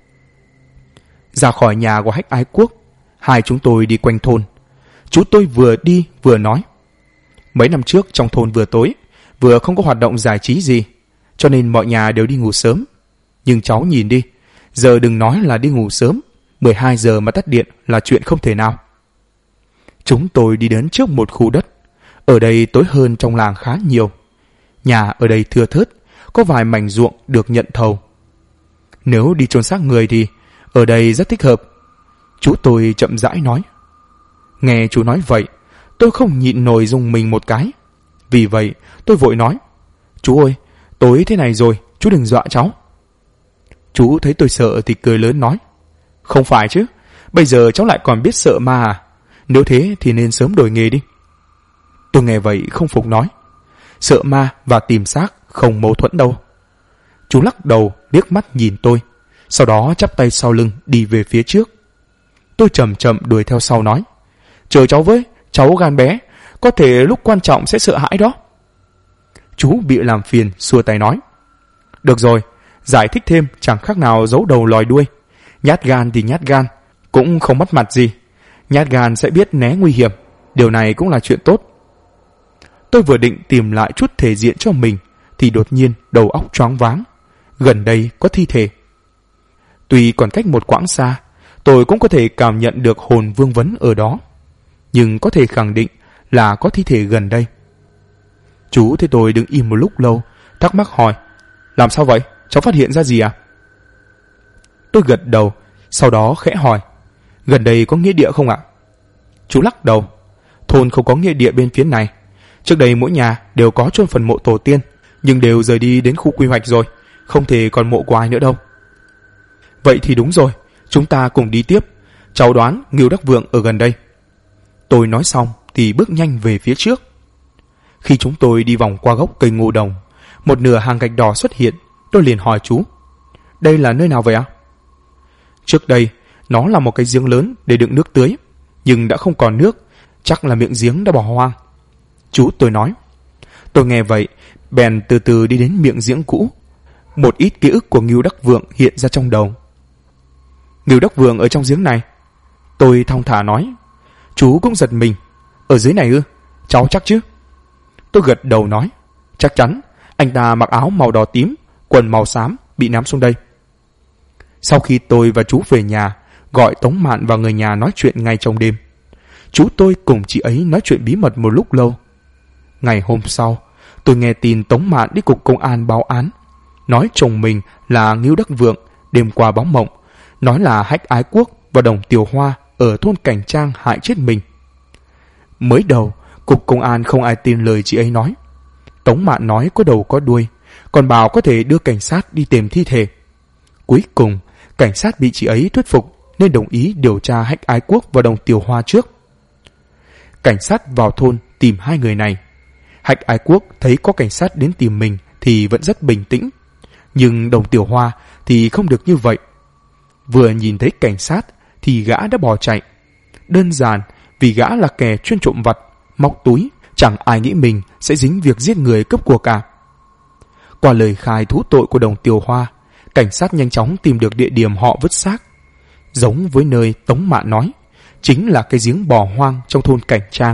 Ra khỏi nhà của Hách Ái Quốc, hai chúng tôi đi quanh thôn. Chú tôi vừa đi vừa nói, mấy năm trước trong thôn vừa tối, vừa không có hoạt động giải trí gì, cho nên mọi nhà đều đi ngủ sớm. Nhưng cháu nhìn đi, giờ đừng nói là đi ngủ sớm, 12 giờ mà tắt điện là chuyện không thể nào. Chúng tôi đi đến trước một khu đất. Ở đây tối hơn trong làng khá nhiều. Nhà ở đây thưa thớt, có vài mảnh ruộng được nhận thầu. Nếu đi chôn xác người thì ở đây rất thích hợp. Chú tôi chậm rãi nói. Nghe chú nói vậy, tôi không nhịn nổi rùng mình một cái. Vì vậy tôi vội nói, chú ơi, tối thế này rồi, chú đừng dọa cháu. Chú thấy tôi sợ thì cười lớn nói, không phải chứ, bây giờ cháu lại còn biết sợ ma à? Nếu thế thì nên sớm đổi nghề đi. Tôi nghe vậy không phục nói, sợ ma và tìm xác không mâu thuẫn đâu. Chú lắc đầu liếc mắt nhìn tôi, sau đó chắp tay sau lưng đi về phía trước. Tôi chậm chậm đuổi theo sau nói, chờ cháu với, cháu gan bé, có thể lúc quan trọng sẽ sợ hãi đó. Chú bị làm phiền xua tay nói, được rồi, giải thích thêm chẳng khác nào giấu đầu lòi đuôi. Nhát gan thì nhát gan, cũng không mất mặt gì. Nhát gan sẽ biết né nguy hiểm, điều này cũng là chuyện tốt. Tôi vừa định tìm lại chút thể diện cho mình thì đột nhiên đầu óc choáng váng. Gần đây có thi thể. Tuy còn cách một quãng xa, tôi cũng có thể cảm nhận được hồn vương vấn ở đó, nhưng có thể khẳng định là có thi thể gần đây. Chú thấy tôi đứng im một lúc lâu, thắc mắc hỏi, làm sao vậy? Cháu phát hiện ra gì à? Tôi gật đầu, sau đó khẽ hỏi, gần đây có nghĩa địa không ạ? Chú lắc đầu, thôn không có nghĩa địa bên phía này. Trước đây mỗi nhà đều có chôn phần mộ tổ tiên, nhưng đều rời đi đến khu quy hoạch rồi, không thể còn mộ của ai nữa đâu. Vậy thì đúng rồi, chúng ta cùng đi tiếp. Cháu đoán Ngưu Đắc Vượng ở gần đây. Tôi nói xong thì bước nhanh về phía trước. Khi chúng tôi đi vòng qua gốc cây ngô đồng, một nửa hàng gạch đỏ xuất hiện. Tôi liền hỏi chú, đây là nơi nào vậy ạ? Trước đây, nó là một cái giếng lớn để đựng nước tưới, nhưng đã không còn nước, chắc là miệng giếng đã bỏ hoang. Chú tôi nói. Tôi nghe vậy, bèn từ từ đi đến miệng giếng cũ. Một ít ký ức của Ngưu Đắc Vượng hiện ra trong đầu. Ngưu Đắc Vượng ở trong giếng này. Tôi thong thả nói. Chú cũng giật mình. Ở dưới này ư? Cháu chắc chứ? Tôi gật đầu nói. Chắc chắn, anh ta mặc áo màu đỏ tím, quần màu xám, bị ném xuống đây. Sau khi tôi và chú về nhà, gọi Tống Mạn và người nhà nói chuyện ngay trong đêm. Chú tôi cùng chị ấy nói chuyện bí mật một lúc lâu. Ngày hôm sau, tôi nghe tin Tống Mạn đi cục công an báo án, nói chồng mình là Ngưu Đắc Vượng đêm qua báo mộng, nói là Hách Ái Quốc và Đồng Tiểu Hoa ở thôn Cảnh Trang hại chết mình. Mới đầu, cục công an không ai tin lời chị ấy nói. Tống Mạn nói có đầu có đuôi, còn bảo có thể đưa cảnh sát đi tìm thi thể. Cuối cùng, cảnh sát bị chị ấy thuyết phục nên đồng ý điều tra Hách Ái Quốc và Đồng Tiểu Hoa trước. Cảnh sát vào thôn tìm hai người này. Hách Ái Quốc thấy có cảnh sát đến tìm mình thì vẫn rất bình tĩnh, nhưng Đồng Tiểu Hoa thì không được như vậy. Vừa nhìn thấy cảnh sát thì gã đã bỏ chạy. Đơn giản vì gã là kẻ chuyên trộm vặt, móc túi, chẳng ai nghĩ mình sẽ dính việc giết người cướp của cả. Qua lời khai thú tội của Đồng Tiểu Hoa, cảnh sát nhanh chóng tìm được địa điểm họ vứt xác. Giống với nơi Tống Mạn nói, chính là cái giếng bò hoang trong thôn Cảnh Trang.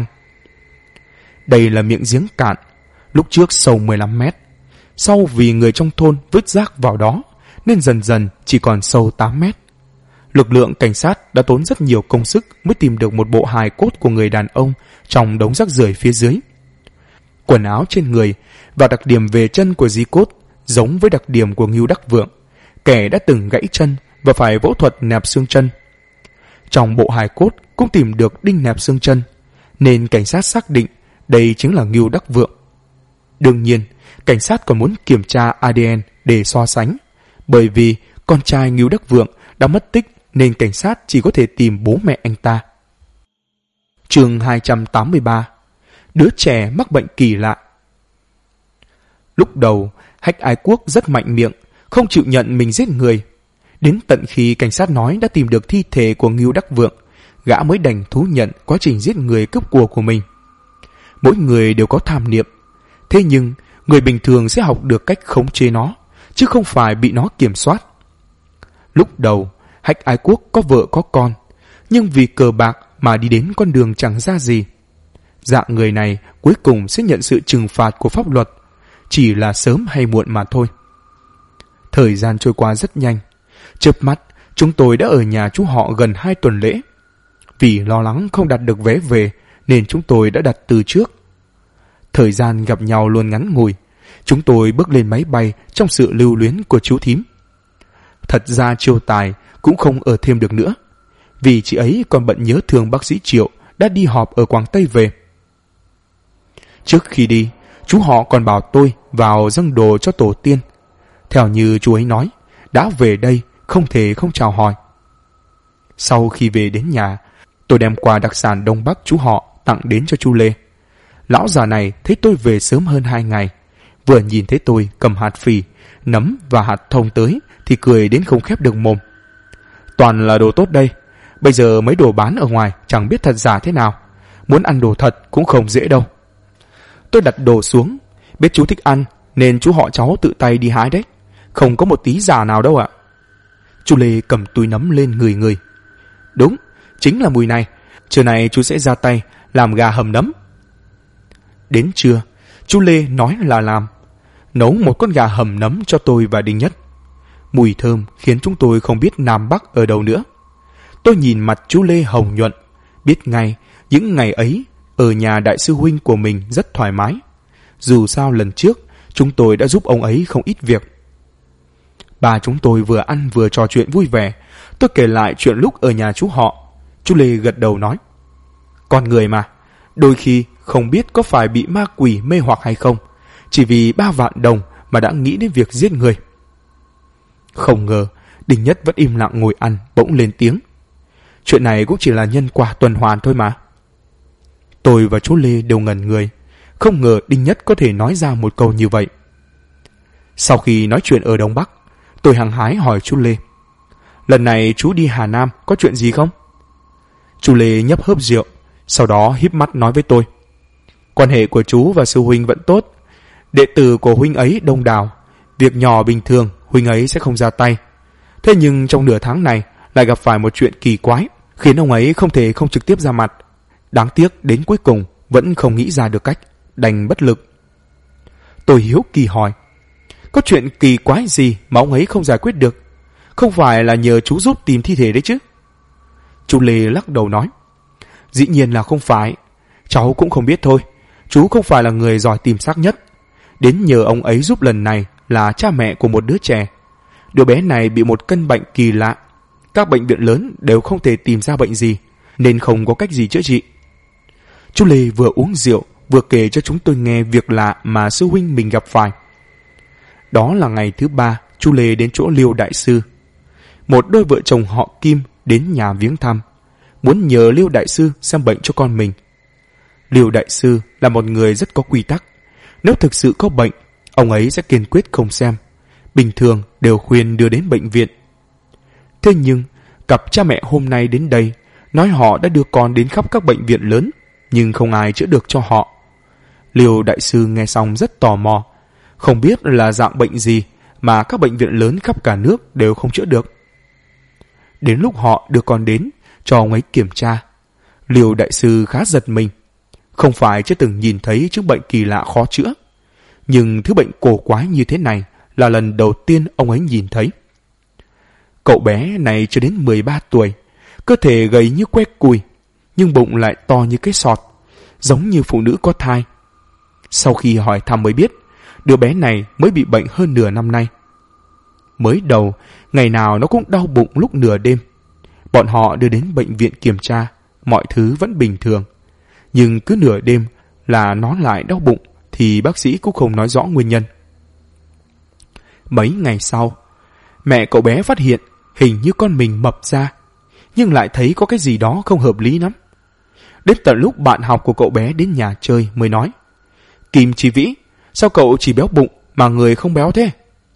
Đây là miệng giếng cạn, lúc trước sâu 15 mét. Sau vì người trong thôn vứt rác vào đó, nên dần dần chỉ còn sâu 8 mét. Lực lượng cảnh sát đã tốn rất nhiều công sức mới tìm được một bộ hài cốt của người đàn ông trong đống rác rưởi phía dưới. Quần áo trên người và đặc điểm về chân của di cốt giống với đặc điểm của Ngưu Đắc Vượng, kẻ đã từng gãy chân và phải phẫu thuật nẹp xương chân. Trong bộ hài cốt cũng tìm được đinh nẹp xương chân, nên cảnh sát xác định đây chính là Ngưu Đắc Vượng. Đương nhiên, cảnh sát còn muốn kiểm tra ADN để so sánh, bởi vì con trai Ngưu Đắc Vượng đã mất tích nên cảnh sát chỉ có thể tìm bố mẹ anh ta. Chương 283. Đứa trẻ mắc bệnh kỳ lạ. Lúc đầu, Hách Ái Quốc rất mạnh miệng, không chịu nhận mình giết người. Đến tận khi cảnh sát nói đã tìm được thi thể của Ngưu Đắc Vượng, gã mới đành thú nhận quá trình giết người cướp của mình. Mỗi người đều có tham niệm, thế nhưng người bình thường sẽ học được cách khống chế nó, chứ không phải bị nó kiểm soát. Lúc đầu, Hách Ái Quốc có vợ có con, nhưng vì cờ bạc mà đi đến con đường chẳng ra gì. Dạng người này cuối cùng sẽ nhận sự trừng phạt của pháp luật, chỉ là sớm hay muộn mà thôi. Thời gian trôi qua rất nhanh. Chớp mắt, chúng tôi đã ở nhà chú họ gần 2 tuần lễ. Vì lo lắng không đặt được vé về, nên chúng tôi đã đặt từ trước. Thời gian gặp nhau luôn ngắn ngủi. Chúng tôi bước lên máy bay trong sự lưu luyến của chú thím. Thật ra Chiêu Tài cũng không ở thêm được nữa, vì chị ấy còn bận nhớ thương bác sĩ Triệu đã đi họp ở Quảng Tây về. Trước khi đi, chú họ còn bảo tôi vào dâng đồ cho tổ tiên. Theo như chú ấy nói, đã về đây không thể không chào hỏi. Sau khi về đến nhà, tôi đem quà đặc sản Đông Bắc chú họ tặng đến cho chú Lê. Lão già này thấy tôi về sớm hơn 2 ngày, vừa nhìn thấy tôi cầm hạt phỉ, nấm và hạt thông tới thì cười đến không khép được mồm. Toàn là đồ tốt đây, bây giờ mấy đồ bán ở ngoài chẳng biết thật giả thế nào, muốn ăn đồ thật cũng không dễ đâu. Tôi đặt đồ xuống, biết chú thích ăn nên chú họ cháu tự tay đi hái đấy, không có một tí giả nào đâu ạ. Chú Lê cầm túi nấm lên người. Đúng, chính là mùi này, trưa nay chú sẽ ra tay làm gà hầm nấm. Đến trưa, chú Lê nói là làm, nấu một con gà hầm nấm cho tôi và Đinh Nhất. Mùi thơm khiến chúng tôi không biết Nam Bắc ở đâu nữa. Tôi nhìn mặt chú Lê hồng nhuận, biết ngay những ngày ấy ở nhà đại sư huynh của mình rất thoải mái. Dù sao lần trước chúng tôi đã giúp ông ấy không ít việc. Ba chúng tôi vừa ăn vừa trò chuyện vui vẻ. Tôi kể lại chuyện lúc ở nhà chú họ. Chú Lê gật đầu nói, con người mà, đôi khi không biết có phải bị ma quỷ mê hoặc hay không, chỉ vì 3 vạn đồng mà đã nghĩ đến việc giết người. Không ngờ, Đinh Nhất vẫn im lặng ngồi ăn, bỗng lên tiếng. Chuyện này cũng chỉ là nhân quả tuần hoàn thôi mà. Tôi và chú Lê đều ngẩn người, không ngờ Đinh Nhất có thể nói ra một câu như vậy. Sau khi nói chuyện ở Đông Bắc, tôi hăng hái hỏi chú Lê. Lần này chú đi Hà Nam có chuyện gì không? Chú Lê nhấp hớp rượu, sau đó híp mắt nói với tôi. Quan hệ của chú và sư huynh vẫn tốt. Đệ tử của huynh ấy đông đảo. Việc nhỏ bình thường huynh ấy sẽ không ra tay. Thế nhưng trong nửa tháng này lại gặp phải một chuyện kỳ quái, khiến ông ấy không thể không trực tiếp ra mặt. Đáng tiếc đến cuối cùng vẫn không nghĩ ra được cách, đành bất lực. Tôi hiếu kỳ hỏi. Có chuyện kỳ quái gì mà ông ấy không giải quyết được? Không phải là nhờ chú giúp tìm thi thể đấy chứ? Chú Lê lắc đầu nói. Dĩ nhiên là không phải. Cháu cũng không biết thôi. Chú không phải là người giỏi tìm xác nhất. Đến nhờ ông ấy giúp lần này là cha mẹ của một đứa trẻ. Đứa bé này bị một căn bệnh kỳ lạ. Các bệnh viện lớn đều không thể tìm ra bệnh gì, nên không có cách gì chữa trị. Chú Lê vừa uống rượu vừa kể cho chúng tôi nghe việc lạ mà sư huynh mình gặp phải. Đó là ngày thứ 3 chú Lê đến chỗ Liêu đại sư. Một đôi vợ chồng họ Kim đến nhà viếng thăm, muốn nhờ Liêu đại sư xem bệnh cho con mình. Liêu đại sư là một người rất có quy tắc. Nếu thực sự có bệnh, ông ấy sẽ kiên quyết không xem. Bình thường đều khuyên đưa đến bệnh viện. Thế nhưng cặp cha mẹ hôm nay đến đây nói họ đã đưa con đến khắp các bệnh viện lớn, nhưng không ai chữa được cho họ. Liêu đại sư nghe xong rất tò mò, không biết là dạng bệnh gì mà các bệnh viện lớn khắp cả nước đều không chữa được. Đến lúc họ đưa con đến cho ông ấy kiểm tra, Liêu đại sư khá giật mình. Không phải chưa từng nhìn thấy chứng bệnh kỳ lạ khó chữa, nhưng thứ bệnh cổ quái như thế này là lần đầu tiên ông ấy nhìn thấy. Cậu bé này chưa đến 13 tuổi, cơ thể gầy như que cùi, nhưng bụng lại to như cái sọt, giống như phụ nữ có thai. Sau khi hỏi thăm mới biết, đứa bé này mới bị bệnh hơn nửa năm nay. Mới đầu, ngày nào nó cũng đau bụng lúc nửa đêm. Bọn họ đưa đến bệnh viện kiểm tra, mọi thứ vẫn bình thường. Nhưng cứ nửa đêm là nó lại đau bụng thì bác sĩ cũng không nói rõ nguyên nhân. Mấy ngày sau, mẹ cậu bé phát hiện hình như con mình mập ra, nhưng lại thấy có cái gì đó không hợp lý lắm. Đến tận lúc bạn học của cậu bé đến nhà chơi mới nói. Kim Chi Vĩ, sao cậu chỉ béo bụng mà người không béo thế?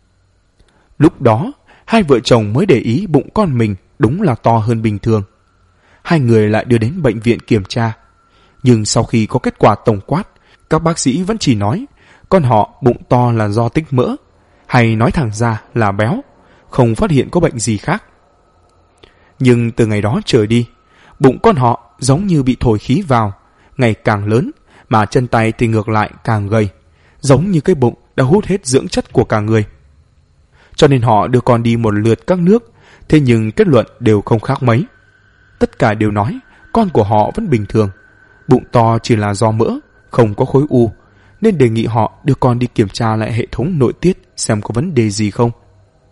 Lúc đó, hai vợ chồng mới để ý bụng con mình đúng là to hơn bình thường. Hai người lại đưa đến bệnh viện kiểm tra. Nhưng sau khi có kết quả tổng quát, các bác sĩ vẫn chỉ nói con họ bụng to là do tích mỡ, hay nói thẳng ra là béo, không phát hiện có bệnh gì khác. Nhưng từ ngày đó trở đi, bụng con họ giống như bị thổi khí vào, ngày càng lớn, mà chân tay thì ngược lại càng gầy, giống như cái bụng đã hút hết dưỡng chất của cả người. Cho nên họ đưa con đi một lượt các nước, thế nhưng kết luận đều không khác mấy. Tất cả đều nói con của họ vẫn bình thường, bụng to chỉ là do mỡ, không có khối u, nên đề nghị họ đưa con đi kiểm tra lại hệ thống nội tiết xem có vấn đề gì không.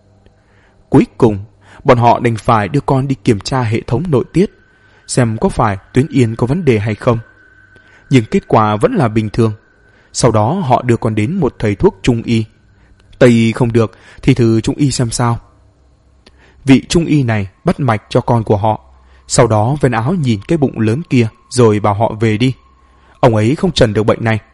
Cuối cùng, bọn họ đành phải đưa con đi kiểm tra hệ thống nội tiết, xem có phải tuyến yên có vấn đề hay không. Nhưng kết quả vẫn là bình thường. Sau đó họ đưa con đến một thầy thuốc trung y. Tây y không được thì thử trung y xem sao. Vị trung y này bắt mạch cho con của họ, sau đó vén áo nhìn cái bụng lớn kia rồi bảo họ về đi. Ông ấy không trần được bệnh này.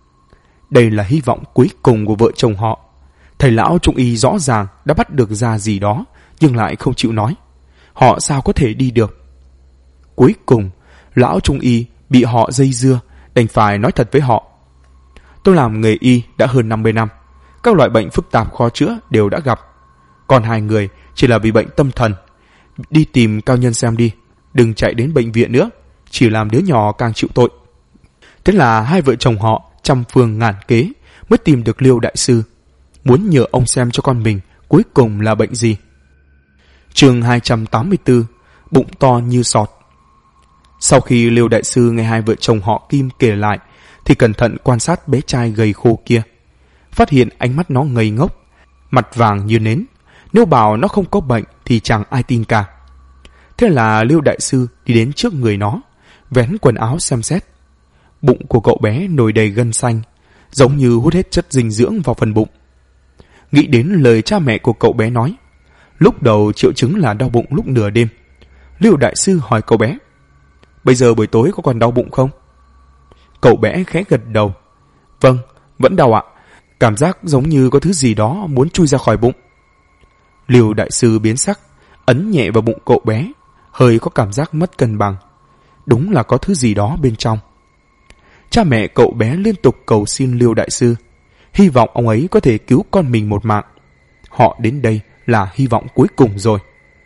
Đây là hy vọng cuối cùng của vợ chồng họ. Thầy lão trung y rõ ràng đã bắt được ra gì đó, nhưng lại không chịu nói. Họ sao có thể đi được? Cuối cùng, lão trung y bị họ dây dưa, đành phải nói thật với họ. Tôi làm nghề y đã hơn 50 năm. Các loại bệnh phức tạp khó chữa đều đã gặp. Còn hai người chỉ là bị bệnh tâm thần. Đi tìm cao nhân xem đi, đừng chạy đến bệnh viện nữa, chỉ làm đứa nhỏ càng chịu tội. Thế là hai vợ chồng họ trăm phương ngàn kế mới tìm được Liêu đại sư, muốn nhờ ông xem cho con mình cuối cùng là bệnh gì. Chương 284, bụng to như sọt. Sau khi Liêu đại sư nghe hai vợ chồng họ Kim kể lại, thì cẩn thận quan sát bé trai gầy khô kia, phát hiện ánh mắt nó ngây ngốc, mặt vàng như nến. Nếu bảo nó không có bệnh thì chẳng ai tin cả. Thế là Liêu đại sư đi đến trước người nó, vén quần áo xem xét. Bụng của cậu bé nổi đầy gân xanh, giống như hút hết chất dinh dưỡng vào phần bụng. Nghĩ đến lời cha mẹ của cậu bé nói, Lúc đầu triệu chứng là đau bụng lúc nửa đêm. Lưu đại sư hỏi cậu bé: bây giờ buổi tối có còn đau bụng không? Cậu bé khẽ gật đầu: vâng, vẫn đau ạ. Cảm giác giống như có thứ gì đó muốn chui ra khỏi bụng. Lưu đại sư biến sắc, ấn nhẹ vào bụng cậu bé, hơi có cảm giác mất cân bằng. Đúng là có thứ gì đó bên trong. Cha mẹ cậu bé liên tục cầu xin Lưu đại sư, hy vọng ông ấy có thể cứu con mình một mạng. Họ đến đây là hy vọng cuối cùng rồi.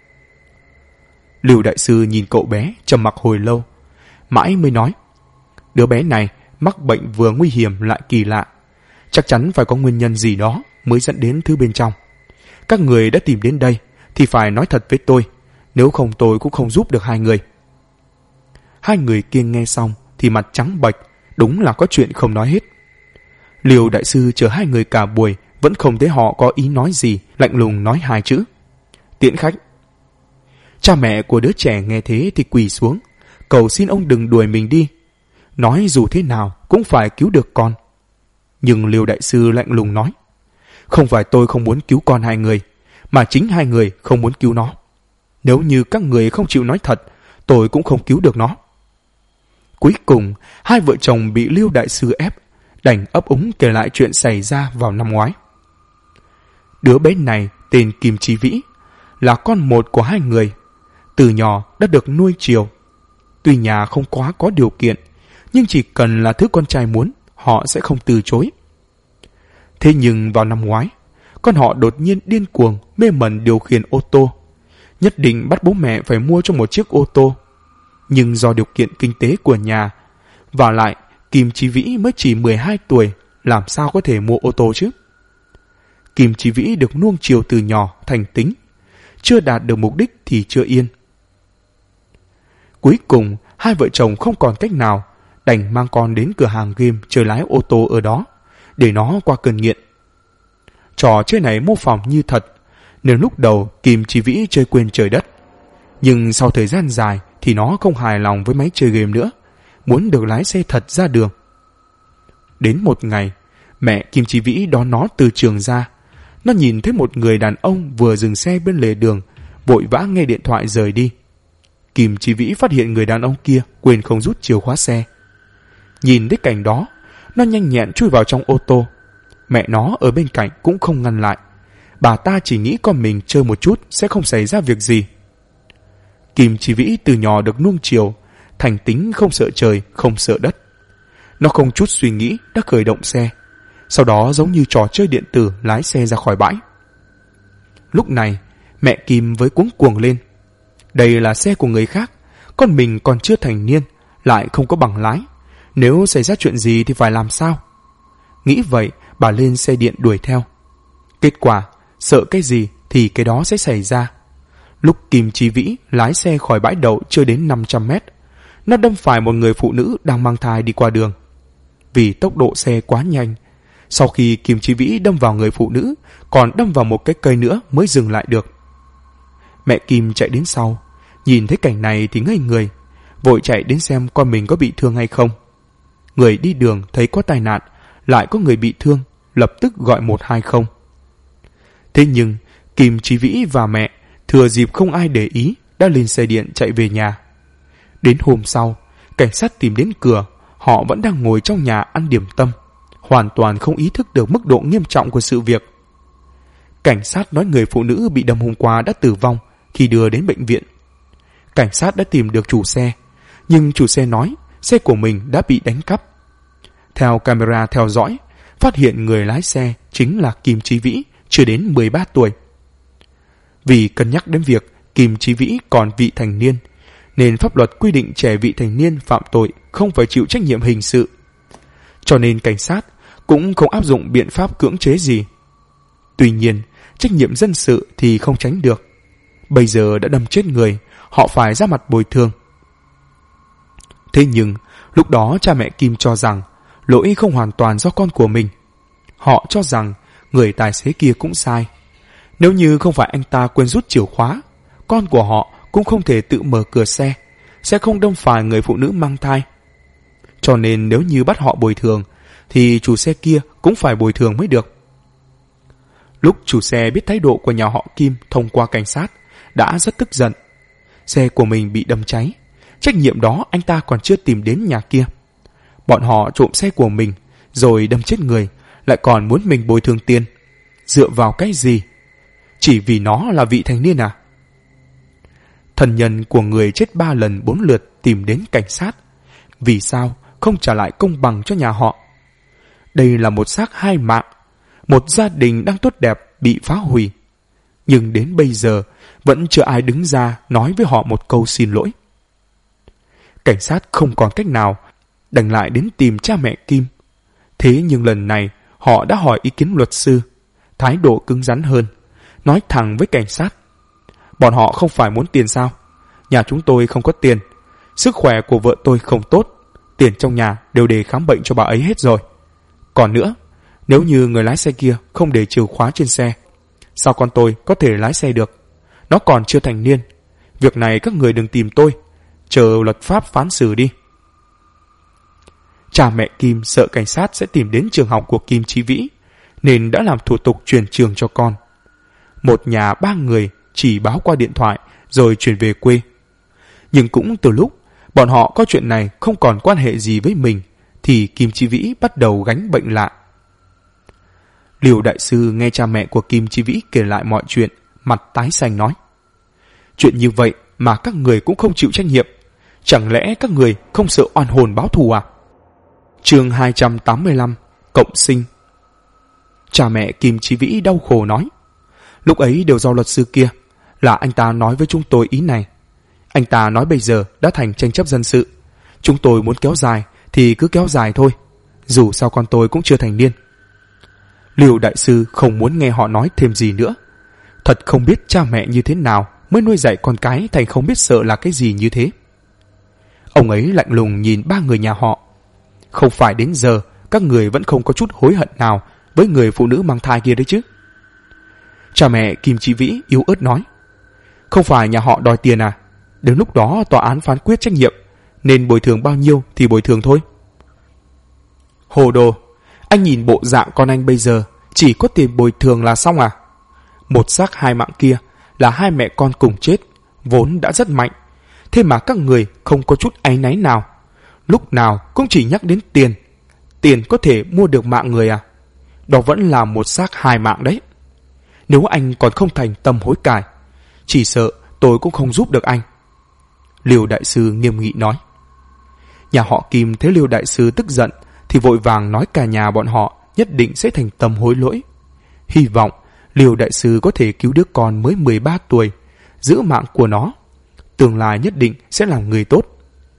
Lưu đại sư nhìn cậu bé trầm mặc hồi lâu, mãi mới nói: đứa bé này mắc bệnh vừa nguy hiểm lại kỳ lạ, chắc chắn phải có nguyên nhân gì đó mới dẫn đến thứ bên trong. Các người đã tìm đến đây thì phải nói thật với tôi, nếu không tôi cũng không giúp được hai người. Hai người kia nghe xong thì mặt trắng bệch, đúng là có chuyện không nói hết. Liêu đại sư chờ hai người cả buổi vẫn không thấy họ có ý nói gì, lạnh lùng nói hai chữ: tiễn khách. Cha mẹ của đứa trẻ nghe thế thì quỳ xuống, cầu xin ông đừng đuổi mình đi, nói dù thế nào cũng phải cứu được con. Nhưng Liêu đại sư lạnh lùng nói: không phải tôi không muốn cứu con hai người, mà chính hai người không muốn cứu nó. Nếu như các người không chịu nói thật, tôi cũng không cứu được nó. Cuối cùng, hai vợ chồng bị Liêu đại sư ép, đành ấp úng kể lại chuyện xảy ra vào năm ngoái. Đứa bé này tên Kim Chí Vĩ, là con một của hai người. Từ nhỏ đã được nuôi chiều. Tuy nhà không quá có điều kiện, nhưng chỉ cần là thứ con trai muốn, họ sẽ không từ chối. Thế nhưng vào năm ngoái, con họ đột nhiên điên cuồng mê mẩn điều khiển ô tô, nhất định bắt bố mẹ phải mua cho một chiếc ô tô. Nhưng do điều kiện kinh tế của nhà, và lại Kim Chí Vĩ mới chỉ 12 tuổi, làm sao có thể mua ô tô chứ? Kim Chí Vĩ được nuông chiều từ nhỏ thành tính, chưa đạt được mục đích thì chưa yên. Cuối cùng, hai vợ chồng không còn cách nào, đành mang con đến cửa hàng game chơi lái ô tô ở đó, để nó qua cơn nghiện. Trò chơi này mô phỏng như thật, nên lúc đầu Kim Chí Vĩ chơi quên trời đất. Nhưng sau thời gian dài thì nó không hài lòng với máy chơi game nữa, muốn được lái xe thật ra đường. Đến một ngày, mẹ Kim Chí Vĩ đón nó từ trường ra. Nó nhìn thấy một người đàn ông vừa dừng xe bên lề đường, vội vã nghe điện thoại rời đi. Kim Chí Vĩ phát hiện người đàn ông kia quên không rút chìa khóa xe. Nhìn thấy cảnh đó, nó nhanh nhẹn chui vào trong ô tô. Mẹ nó ở bên cạnh cũng không ngăn lại. Bà ta chỉ nghĩ con mình chơi một chút sẽ không xảy ra việc gì. Kim Chí Vĩ từ nhỏ được nuông chiều, thành tính không sợ trời, không sợ đất. Nó không chút suy nghĩ đã khởi động xe, sau đó giống như trò chơi điện tử lái xe ra khỏi bãi. Lúc này, mẹ Kim với cuống cuồng lên. Đây là xe của người khác, con mình còn chưa thành niên, lại không có bằng lái. Nếu xảy ra chuyện gì thì phải làm sao? Nghĩ vậy, bà lên xe điện đuổi theo. Kết quả, sợ cái gì thì cái đó sẽ xảy ra. Lúc Kim Chí Vĩ lái xe khỏi bãi đậu chưa đến 500 mét, nó đâm phải một người phụ nữ đang mang thai đi qua đường. Vì tốc độ xe quá nhanh, sau khi Kim Chí Vĩ đâm vào người phụ nữ, còn đâm vào một cái cây nữa mới dừng lại được. Mẹ Kim chạy đến sau, nhìn thấy cảnh này thì ngây người, vội chạy đến xem con mình có bị thương hay không. Người đi đường thấy có tai nạn, lại có người bị thương, lập tức gọi 120. Thế nhưng Kim Chí Vĩ và mẹ thừa dịp không ai để ý đã lên xe điện chạy về nhà. Đến hôm sau, cảnh sát tìm đến cửa, họ vẫn đang ngồi trong nhà ăn điểm tâm, hoàn toàn không ý thức được mức độ nghiêm trọng của sự việc. Cảnh sát nói người phụ nữ bị đâm hôm qua đã tử vong khi đưa đến bệnh viện. Cảnh sát đã tìm được chủ xe, nhưng chủ xe nói xe của mình đã bị đánh cắp. Theo camera theo dõi, phát hiện người lái xe chính là Kim Chí Vĩ, chưa đến 13 tuổi. Vì cân nhắc đến việc Kim Chí Vĩ còn vị thành niên, nên pháp luật quy định trẻ vị thành niên phạm tội không phải chịu trách nhiệm hình sự. Cho nên cảnh sát cũng không áp dụng biện pháp cưỡng chế gì. Tuy nhiên, trách nhiệm dân sự thì không tránh được. Bây giờ đã đâm chết người, họ phải ra mặt bồi thường. Thế nhưng, lúc đó cha mẹ Kim cho rằng lỗi không hoàn toàn do con của mình. Họ cho rằng người tài xế kia cũng sai. Nếu như không phải anh ta quên rút chìa khóa, con của họ cũng không thể tự mở cửa xe, sẽ không đâm phải người phụ nữ mang thai. Cho nên nếu như bắt họ bồi thường, thì chủ xe kia cũng phải bồi thường mới được. Lúc chủ xe biết thái độ của nhà họ Kim thông qua cảnh sát, đã rất tức giận. Xe của mình bị đâm cháy, trách nhiệm đó anh ta còn chưa tìm đến nhà kia. Bọn họ trộm xe của mình, rồi đâm chết người, lại còn muốn mình bồi thường tiền. Dựa vào cái gì? Chỉ vì nó là vị thành niên à? Thân nhân của người chết 3 lần 4 lượt tìm đến cảnh sát. Vì sao không trả lại công bằng cho nhà họ? Đây là một xác 2 mạng, một gia đình đang tốt đẹp bị phá hủy. Nhưng đến bây giờ vẫn chưa ai đứng ra nói với họ một câu xin lỗi. Cảnh sát không còn cách nào, đành lại đến tìm cha mẹ Kim. Thế nhưng lần này họ đã hỏi ý kiến luật sư, thái độ cứng rắn hơn, nói thẳng với cảnh sát. Bọn họ không phải muốn tiền sao? Nhà chúng tôi không có tiền, sức khỏe của vợ tôi không tốt, tiền trong nhà đều để khám bệnh cho bà ấy hết rồi. Còn nữa, nếu như người lái xe kia không để chìa khóa trên xe, sao con tôi có thể lái xe được? Nó còn chưa thành niên. Việc này các người đừng tìm tôi, chờ luật pháp phán xử đi. Cha mẹ Kim sợ cảnh sát sẽ tìm đến trường học của Kim Chí Vĩ, nên đã làm thủ tục chuyển trường cho con. Một nhà 3 người chỉ báo qua điện thoại rồi chuyển về quê. Nhưng cũng từ lúc bọn họ có chuyện này không còn quan hệ gì với mình, thì Kim Chí Vĩ bắt đầu gánh bệnh lạ. Liêu đại sư nghe cha mẹ của Kim Chí Vĩ kể lại mọi chuyện, mặt tái xanh nói: Chuyện như vậy mà các người cũng không chịu trách nhiệm, chẳng lẽ các người không sợ oan hồn báo thù à? Chương 285, cộng sinh. Cha mẹ Kim Chí Vĩ đau khổ nói: Lúc ấy đều do luật sư kia, là anh ta nói với chúng tôi ý này. Anh ta nói bây giờ đã thành tranh chấp dân sự, chúng tôi muốn kéo dài thì cứ kéo dài thôi, dù sao con tôi cũng chưa thành niên. Liêu đại sư không muốn nghe họ nói thêm gì nữa. Thật không biết cha mẹ như thế nào mới nuôi dạy con cái thành không biết sợ là cái gì như thế. Ông ấy lạnh lùng nhìn 3 người nhà họ. Không phải đến giờ các người vẫn không có chút hối hận nào với người phụ nữ mang thai kia đấy chứ? Cha mẹ Kim Chí Vĩ yếu ớt nói: Không phải nhà họ đòi tiền à? Đến lúc đó tòa án phán quyết trách nhiệm, nên bồi thường bao nhiêu thì bồi thường thôi. Hồ đồ, anh nhìn bộ dạng con anh bây giờ, chỉ có tiền bồi thường là xong à? Một xác 2 mạng kia là 2 mẹ con cùng chết, vốn đã rất mạnh. Thế mà các người không có chút áy náy nào, lúc nào cũng chỉ nhắc đến tiền. Tiền có thể mua được mạng người à? Đó vẫn là một xác 2 mạng đấy. Nếu anh còn không thành tâm hối cải, chỉ sợ tôi cũng không giúp được anh. Liêu đại sư nghiêm nghị nói. Nhà họ Kim thấy Liêu đại sư tức giận thì vội vàng nói cả nhà bọn họ nhất định sẽ thành tâm hối lỗi. Hy vọng Liêu đại sư có thể cứu đứa con mới 13 tuổi, giữ mạng của nó, tương lai nhất định sẽ làm người tốt.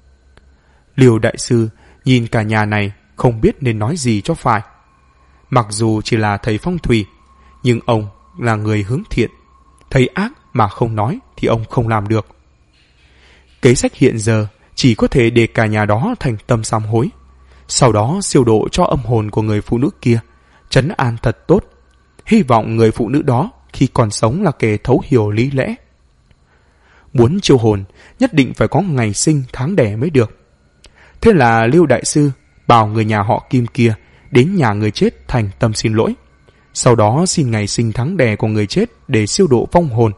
Liêu đại sư nhìn cả nhà này không biết nên nói gì cho phải. Mặc dù chỉ là thầy phong thủy, nhưng ông là người hướng thiện, thấy ác mà không nói thì ông không làm được. Kế sách hiện giờ chỉ có thể để cả nhà đó thành tâm sám hối, sau đó siêu độ cho âm hồn của người phụ nữ kia, trấn an thật tốt. Hy vọng người phụ nữ đó khi còn sống là kẻ thấu hiểu lý lẽ. Muốn chiêu hồn nhất định phải có ngày sinh tháng đẻ mới được. Thế là Liêu đại sư bảo người nhà họ Kim kia đến nhà người chết thành tâm xin lỗi, sau đó xin ngày sinh tháng đẻ của người chết để siêu độ vong hồn.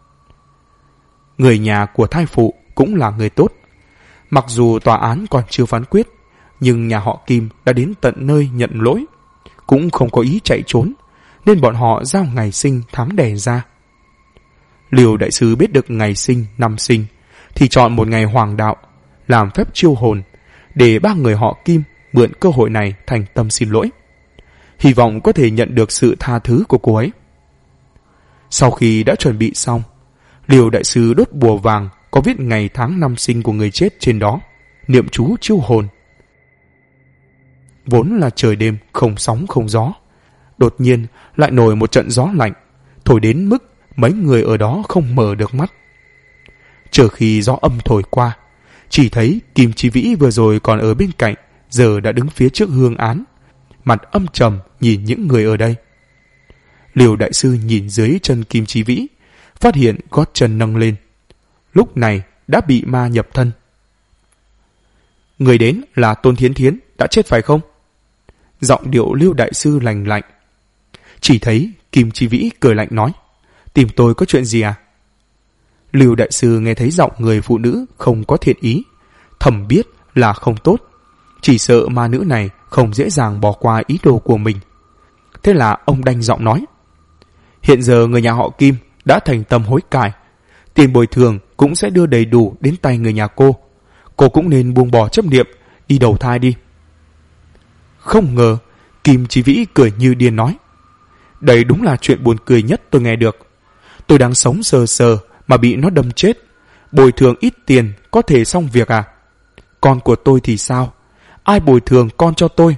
Người nhà của thai phụ cũng là người tốt. Mặc dù tòa án còn chưa phán quyết, nhưng nhà họ Kim đã đến tận nơi nhận lỗi, cũng không có ý chạy trốn, nên bọn họ giao ngày sinh tháng đẻ ra. Liêu đại sư biết được ngày sinh năm sinh thì chọn một ngày hoàng đạo làm phép chiêu hồn, để 3 người họ Kim mượn cơ hội này thành tâm xin lỗi, hy vọng có thể nhận được sự tha thứ của cô ấy. Sau khi đã chuẩn bị xong, Liêu đại sư đốt bùa vàng có viết ngày tháng năm sinh của người chết trên đó, niệm chú chiêu hồn. Vốn là trời đêm không sóng không gió, đột nhiên lại nổi một trận gió lạnh, thổi đến mức mấy người ở đó không mở được mắt. Chờ khi gió âm thổi qua, chỉ thấy Kim Chí Vĩ vừa rồi còn ở bên cạnh, giờ đã đứng phía trước hương án, mặt âm trầm nhìn những người ở đây. Liêu đại sư nhìn dưới chân Kim Chí Vĩ, phát hiện gót chân nâng lên, lúc này đã bị ma nhập thân. Người đến là Tôn Thiến Thiến đã chết phải không? Giọng điệu Liêu đại sư lành lạnh. Chỉ thấy Kim Chi Vĩ cười lạnh nói, tìm tôi có chuyện gì à? Lưu đại sư nghe thấy giọng người phụ nữ không có thiện ý, thầm biết là không tốt, chỉ sợ ma nữ này không dễ dàng bỏ qua ý đồ của mình. Thế là ông đanh giọng nói, hiện giờ người nhà họ Kim đã thành tâm hối cải, tiền bồi thường cũng sẽ đưa đầy đủ đến tay người nhà cô cũng nên buông bỏ chấp niệm, đi đầu thai đi. Không ngờ Kim Chi Vĩ cười như điên nói, đây đúng là chuyện buồn cười nhất tôi nghe được. Tôi đang sống sờ sờ mà bị nó đâm chết, bồi thường ít tiền có thể xong việc à? Con của tôi thì sao? Ai bồi thường con cho tôi?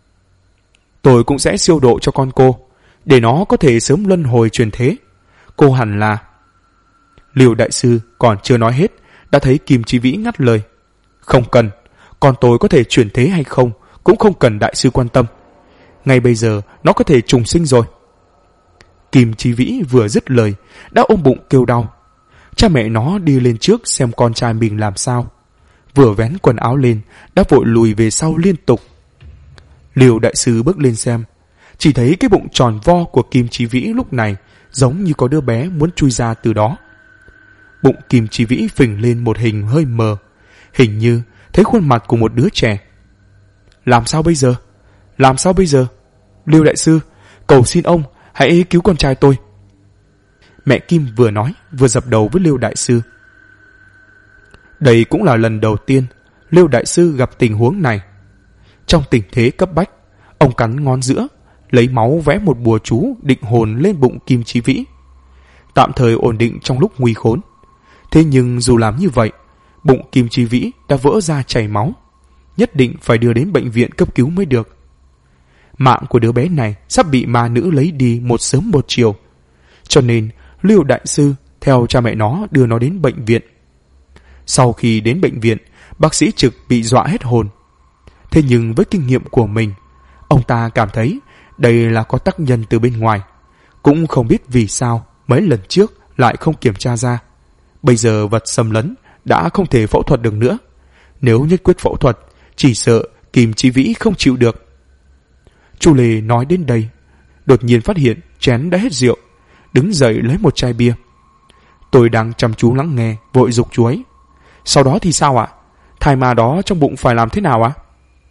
Tôi cũng sẽ siêu độ cho con cô, để nó có thể sớm luân hồi truyền thế. Cô hẳn là... Liêu đại sư còn chưa nói hết, đã thấy Kim Chi Vĩ ngắt lời. Không cần, con tôi có thể chuyển thế hay không cũng không cần đại sư quan tâm. Ngay bây giờ nó có thể trùng sinh rồi. Kim Chi Vĩ vừa dứt lời đã ôm bụng kêu đau. Cha mẹ nó đi lên trước xem con trai mình làm sao, vừa vén quần áo lên đã vội lùi về sau liên tục. Liêu đại sư bước lên xem, chỉ thấy cái bụng tròn vo của Kim Chi Vĩ lúc này giống như có đứa bé muốn chui ra từ đó. Bụng Kim Chi Vĩ phình lên một hình hơi mờ, hình như thấy khuôn mặt của một đứa trẻ. Làm sao bây giờ? Làm sao bây giờ? Liêu đại sư, cầu xin ông hãy cứu con trai tôi. Mẹ Kim vừa nói vừa dập đầu với Liêu đại sư. Đây cũng là lần đầu tiên Liêu đại sư gặp tình huống này. Trong tình thế cấp bách, ông cắn ngón giữa, lấy máu vẽ một bùa chú định hồn lên bụng Kim Chi Vĩ, tạm thời ổn định trong lúc nguy khốn. Thế nhưng dù làm như vậy, bụng Kim Chi Vĩ đã vỡ ra chảy máu, nhất định phải đưa đến bệnh viện cấp cứu mới được. Mạng của đứa bé này sắp bị ma nữ lấy đi một sớm một chiều, cho nên Liêu đại sư theo cha mẹ nó đưa nó đến bệnh viện. Sau khi đến bệnh viện, bác sĩ trực bị dọa hết hồn. Thế nhưng với kinh nghiệm của mình, ông ta cảm thấy đây là có tác nhân từ bên ngoài, cũng không biết vì sao mấy lần trước lại không kiểm tra ra. Bây giờ vật xâm lấn đã không thể phẫu thuật được nữa. Nếu nhất quyết phẫu thuật, chỉ sợ Kim Chi Vĩ không chịu được. Chu Lê nói đến đây, đột nhiên phát hiện chén đã hết rượu, đứng dậy lấy một chai bia. Tôi đang chăm chú lắng nghe, vội giục chú ấy. Sau đó thì sao ạ? Thai ma đó trong bụng phải làm thế nào ạ?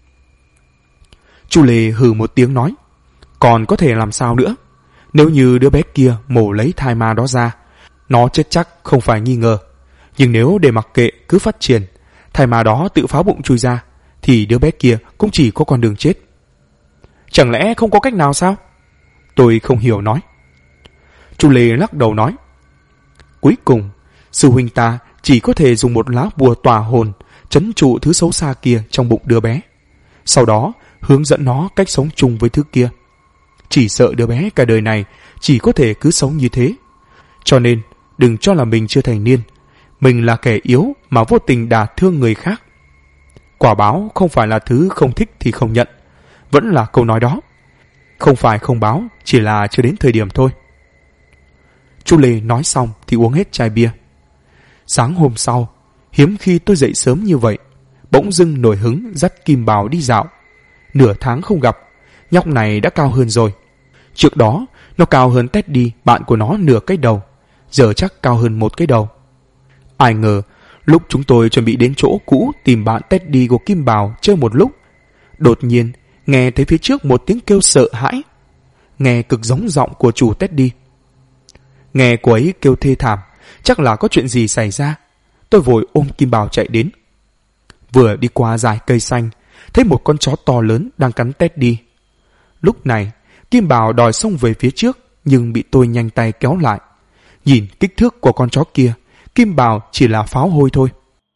Chu Lê hừ một tiếng nói, còn có thể làm sao nữa? Nếu như đứa bé kia mổ lấy thai ma đó ra, nó chết chắc không phải nghi ngờ. Nhưng nếu để mặc kệ cứ phát triển, thai ma đó tự phá bụng chui ra, thì đứa bé kia cũng chỉ có con đường chết. Chẳng lẽ không có cách nào sao? Tôi không hiểu nói. Chu Lê lắc đầu nói, cuối cùng sư huynh ta chỉ có thể dùng một lá bùa tỏa hồn trấn trụ thứ xấu xa kia trong bụng đứa bé, sau đó hướng dẫn nó cách sống chung với thứ kia. Chỉ sợ đứa bé cả đời này chỉ có thể cứ sống như thế. Cho nên đừng cho là mình chưa thành niên, mình là kẻ yếu mà vô tình đả thương người khác. Quả báo không phải là thứ không thích thì không nhận, vẫn là câu nói đó. Không phải không báo, chỉ là chưa đến thời điểm thôi. Chu Lê nói xong thì uống hết chai bia. Sáng hôm sau, hiếm khi tôi dậy sớm như vậy, bỗng dưng nổi hứng dắt Kim Bảo đi dạo. Nửa tháng không gặp, nhóc này đã cao hơn rồi. Trước đó nó cao hơn Teddy, bạn của nó nửa cái đầu, giờ chắc cao hơn một cái đầu. Ai ngờ lúc chúng tôi chuẩn bị đến chỗ cũ tìm bạn Teddy của Kim Bảo chơi một lúc, đột nhiên nghe thấy phía trước một tiếng kêu sợ hãi, nghe cực giống giọng của chủ Teddy. Nghe cô ấy kêu thê thảm, chắc là có chuyện gì xảy ra. Tôi vội ôm Kim Bảo chạy đến. Vừa đi qua dải cây xanh, thấy một con chó to lớn đang cắn Teddy. Lúc này Kim Bảo đòi xông về phía trước, nhưng bị tôi nhanh tay kéo lại. Nhìn kích thước của con chó kia, Kim Bảo chỉ là pháo hôi thôi.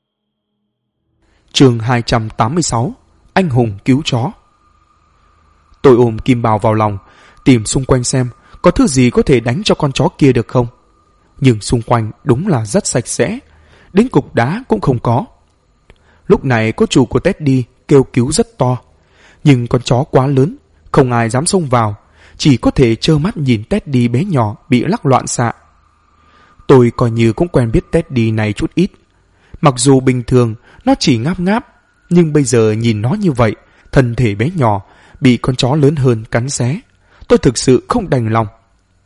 Chương 286, anh hùng cứu chó. Tôi ôm Kim Bảo vào lòng, tìm xung quanh xem có thứ gì có thể đánh cho con chó kia được không. Nhưng xung quanh đúng là rất sạch sẽ, đến cục đá cũng không có. Lúc này cô chủ của Teddy kêu cứu rất to, nhưng con chó quá lớn, không ai dám xông vào, chỉ có thể trơ mắt nhìn Teddy bé nhỏ bị lắc loạn xạ. Tôi coi như cũng quen biết Teddy này chút ít. Mặc dù bình thường nó chỉ ngáp ngáp, nhưng bây giờ nhìn nó như vậy, thân thể bé nhỏ bị con chó lớn hơn cắn xé, tôi thực sự không đành lòng.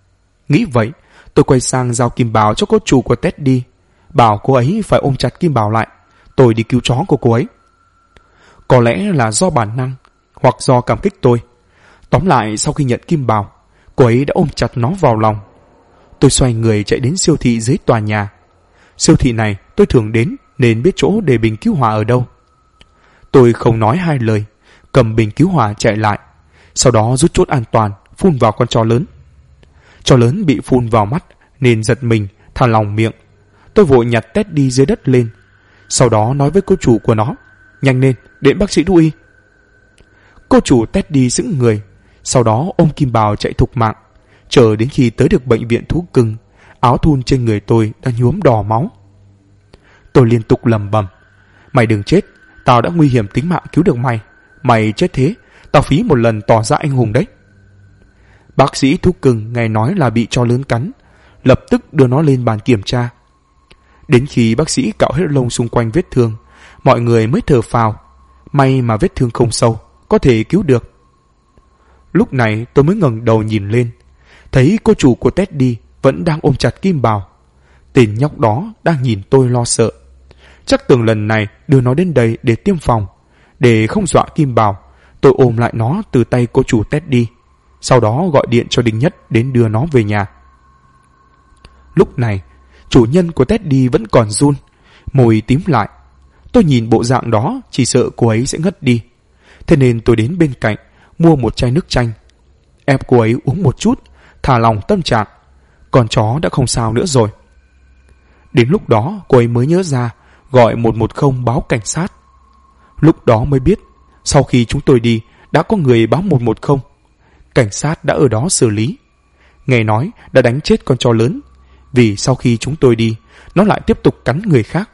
Nghĩ vậy, tôi quay sang giao kim bào cho cô chủ của Teddy, bảo cô ấy phải ôm chặt kim bào lại. Tôi đi cứu chó của cô ấy. Có lẽ là do bản năng, hoặc do cảm kích tôi. Tóm lại, sau khi nhận kim bào, cô ấy đã ôm chặt nó vào lòng. Tôi xoay người chạy đến siêu thị dưới tòa nhà. Siêu thị này tôi thường đến nên biết chỗ để bình cứu hỏa ở đâu. Tôi không nói hai lời, cầm bình cứu hỏa chạy lại, sau đó rút chốt an toàn, phun vào con chó lớn. Chó lớn bị phun vào mắt nên giật mình, thả lỏng miệng. Tôi vội nhặt Teddy dưới đất lên, sau đó nói với cô chủ của nó, nhanh lên, đến bác sĩ thú y. Cô chủ Teddy sững người, sau đó ôm kim bào chạy thục mạng. Chờ đến khi tới được bệnh viện thú cưng, áo thun trên người tôi đã nhuốm đỏ máu. Tôi liên tục lầm bầm, mày đừng chết, tao đã nguy hiểm tính mạng cứu được mày. Mày chết thế, tao phí một lần tỏ ra anh hùng đấy. Bác sĩ thú cưng nghe nói là bị chó lớn cắn, lập tức đưa nó lên bàn kiểm tra. Đến khi bác sĩ cạo hết lông xung quanh vết thương, mọi người mới thở phào. May mà vết thương không sâu, có thể cứu được. Lúc này tôi mới ngẩng đầu nhìn lên, thấy cô chủ của Teddy vẫn đang ôm chặt kim bào. Tên nhóc đó đang nhìn tôi lo sợ. Chắc tưởng lần này đưa nó đến đây để tiêm phòng. Để không dọa kim bào, tôi ôm lại nó từ tay cô chủ Teddy, sau đó gọi điện cho Đinh Nhất đến đưa nó về nhà. Lúc này, chủ nhân của Teddy vẫn còn run, môi tím lại. Tôi nhìn bộ dạng đó chỉ sợ cô ấy sẽ ngất đi. Thế nên tôi đến bên cạnh, mua một chai nước chanh. Ép cô ấy uống một chút, thả lòng tâm trạng. Con chó đã không sao nữa rồi. Đến lúc đó cô ấy mới nhớ ra gọi 110 báo cảnh sát. Lúc đó mới biết, sau khi chúng tôi đi, đã có người báo 110. Cảnh sát đã ở đó xử lý. Nghe nói đã đánh chết con chó lớn, vì sau khi chúng tôi đi, nó lại tiếp tục cắn người khác.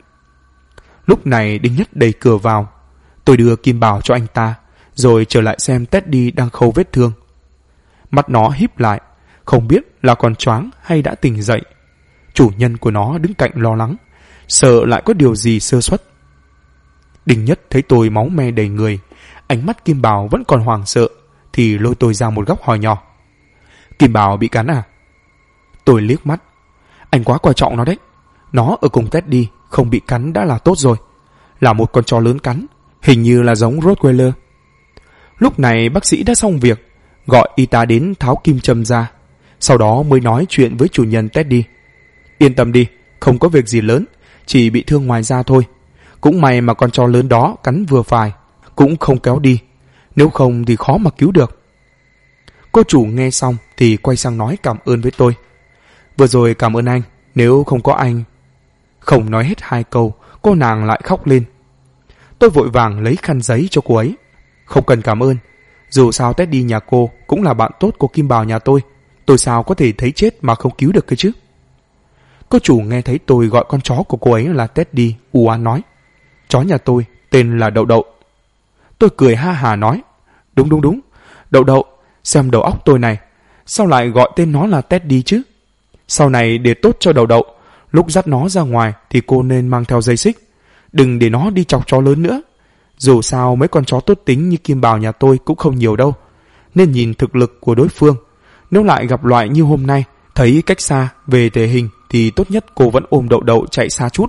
Lúc này Đinh Nhất đẩy cửa vào. Tôi đưa kim bào cho anh ta, rồi trở lại xem Teddy đang khâu vết thương. Mắt nó híp lại, không biết là còn choáng hay đã tỉnh dậy. Chủ nhân của nó đứng cạnh lo lắng, sợ lại có điều gì sơ suất. Đinh Nhất thấy tôi máu me đầy người, ánh mắt kim bào vẫn còn hoảng sợ, thì lôi tôi ra một góc hỏi nhỏ, kim bào bị cắn à? Tôi liếc mắt, anh quá coi trọng nó đấy. Nó ở cùng Teddy, không bị cắn đã là tốt rồi. Là một con chó lớn cắn, hình như là giống Rottweiler. Lúc này bác sĩ đã xong việc, gọi y tá đến tháo kim châm ra, sau đó mới nói chuyện với chủ nhân Teddy. Yên tâm đi, không có việc gì lớn, chỉ bị thương ngoài da thôi. Cũng may mà con chó lớn đó cắn vừa phải, cũng không kéo đi, nếu không thì khó mà cứu được. Cô chủ nghe xong thì quay sang nói cảm ơn với tôi. Vừa rồi cảm ơn anh, nếu không có anh... Không nói hết hai câu, cô nàng lại khóc lên. Tôi vội vàng lấy khăn giấy cho cô ấy. Không cần cảm ơn, dù sao Teddy nhà cô cũng là bạn tốt của kim bào nhà tôi sao có thể thấy chết mà không cứu được cơ chứ? Cô chủ nghe thấy tôi gọi con chó của cô ấy là Teddy, u oán nói, chó nhà tôi tên là Đậu Đậu. Tôi cười ha hà nói, đúng, Đậu Đậu, xem đầu óc tôi này, sao lại gọi tên nó là Teddy chứ? Sau này để tốt cho Đậu Đậu, lúc dắt nó ra ngoài thì cô nên mang theo dây xích, đừng để nó đi chọc chó lớn nữa. Dù sao mấy con chó tốt tính như kim bào nhà tôi cũng không nhiều đâu, nên nhìn thực lực của đối phương. Nếu lại gặp loại như hôm nay, thấy cách xa về thể hình thì tốt nhất cô vẫn ôm Đậu Đậu chạy xa chút.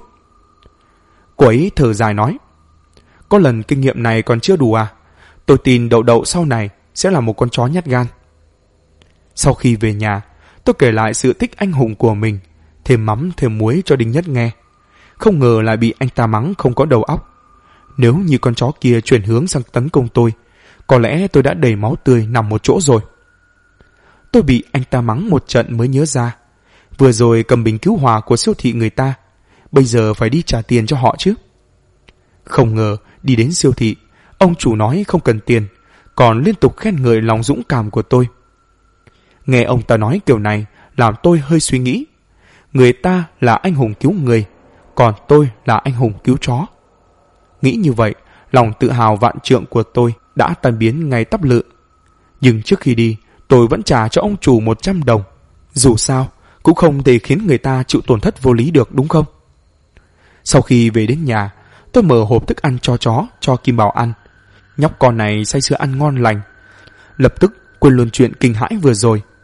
Cô ấy thở dài nói, có lần kinh nghiệm này còn chưa đủ à? Tôi tin Đậu Đậu sau này sẽ là một con chó nhát gan. Sau khi về nhà, tôi kể lại sự tích anh hùng của mình, thêm mắm thêm muối cho Đinh Nhất nghe. Không ngờ lại bị anh ta mắng không có đầu óc. Nếu như con chó kia chuyển hướng sang tấn công tôi, có lẽ tôi đã đầy máu tươi nằm một chỗ rồi. Tôi bị anh ta mắng một trận mới nhớ ra, vừa rồi cầm bình cứu hỏa của siêu thị người ta, bây giờ phải đi trả tiền cho họ chứ. Không ngờ đi đến siêu thị, ông chủ nói không cần tiền, còn liên tục khen ngợi lòng dũng cảm của tôi. Nghe ông ta nói kiểu này làm tôi hơi suy nghĩ. Người ta là anh hùng cứu người, còn tôi là anh hùng cứu chó. Nghĩ như vậy, lòng tự hào vạn trượng của tôi đã tan biến ngay tắp lự. Nhưng trước khi đi, tôi vẫn trả cho ông chủ 100 đồng. Dù sao, cũng không thể khiến người ta chịu tổn thất vô lý được, đúng không? Sau khi về đến nhà, tôi mở hộp thức ăn cho chó cho Kim Bảo ăn. Nhóc con này say sưa ăn ngon lành, lập tức quên luôn chuyện kinh hãi vừa rồi.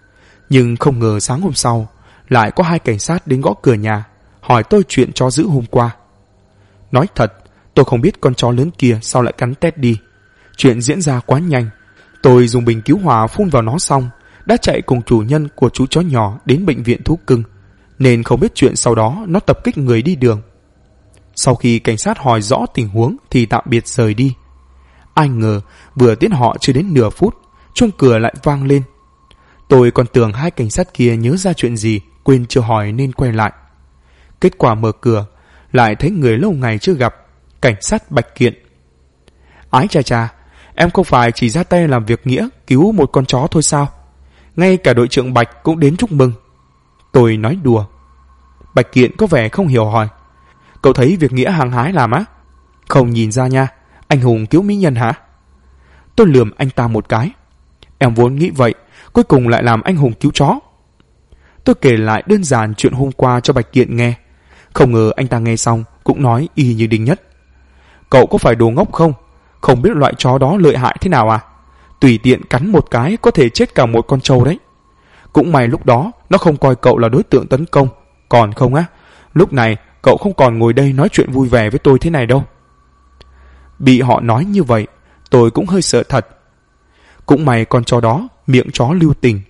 Nhưng không ngờ sáng hôm sau lại có 2 cảnh sát đến gõ cửa nhà, hỏi tôi chuyện chó dữ hôm qua. Nói thật, tôi không biết con chó lớn kia sao lại cắn Teddy. Chuyện diễn ra quá nhanh. Tôi dùng bình cứu hỏa phun vào nó xong, đã chạy cùng chủ nhân của chú chó nhỏ đến bệnh viện thú cưng, nên không biết chuyện sau đó nó tập kích người đi đường. Sau khi cảnh sát hỏi rõ tình huống thì tạm biệt rời đi. Ai ngờ vừa tiễn họ chưa đến nửa phút, chuông cửa lại vang lên. Tôi còn tưởng 2 cảnh sát kia nhớ ra chuyện gì, quên chưa hỏi nên quay lại. Kết quả mở cửa, lại thấy người lâu ngày chưa gặp, cảnh sát Bạch Kiện. Ái chà chà, em không phải chỉ ra tay làm việc nghĩa cứu một con chó thôi sao? Ngay cả đội trưởng Bạch cũng đến chúc mừng. Tôi nói đùa. Bạch Kiện có vẻ không hiểu hỏi, cậu thấy việc nghĩa hăng hái làm á? Không nhìn ra nha, anh hùng cứu mỹ nhân hả? Tôi lườm anh ta một cái. Em vốn nghĩ vậy, cuối cùng lại làm anh hùng cứu chó. Tôi kể lại đơn giản chuyện hôm qua cho Bạch Kiện nghe. Không ngờ anh ta nghe xong cũng nói y như Đinh Nhất. Cậu có phải đồ ngốc không? Không biết loại chó đó lợi hại thế nào à? Tùy tiện cắn một cái có thể chết cả một con trâu đấy. Cũng may lúc đó nó không coi cậu là đối tượng tấn công. Còn không á, lúc này cậu không còn ngồi đây nói chuyện vui vẻ với tôi thế này đâu. Bị họ nói như vậy, tôi cũng hơi sợ thật. Cũng may con chó đó miệng chó lưu tình.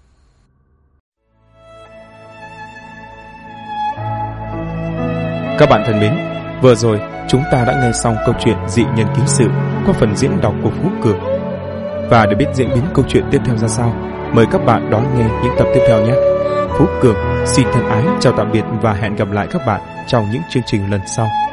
Các bạn thân mến, vừa rồi chúng ta đã nghe xong câu chuyện Dị Nhân Ký Sự qua phần diễn đọc của Phú Cường. Và để biết diễn biến câu chuyện tiếp theo ra sao, mời các bạn đón nghe những tập tiếp theo nhé. Phú Cường xin thân ái chào tạm biệt và hẹn gặp lại các bạn trong những chương trình lần sau.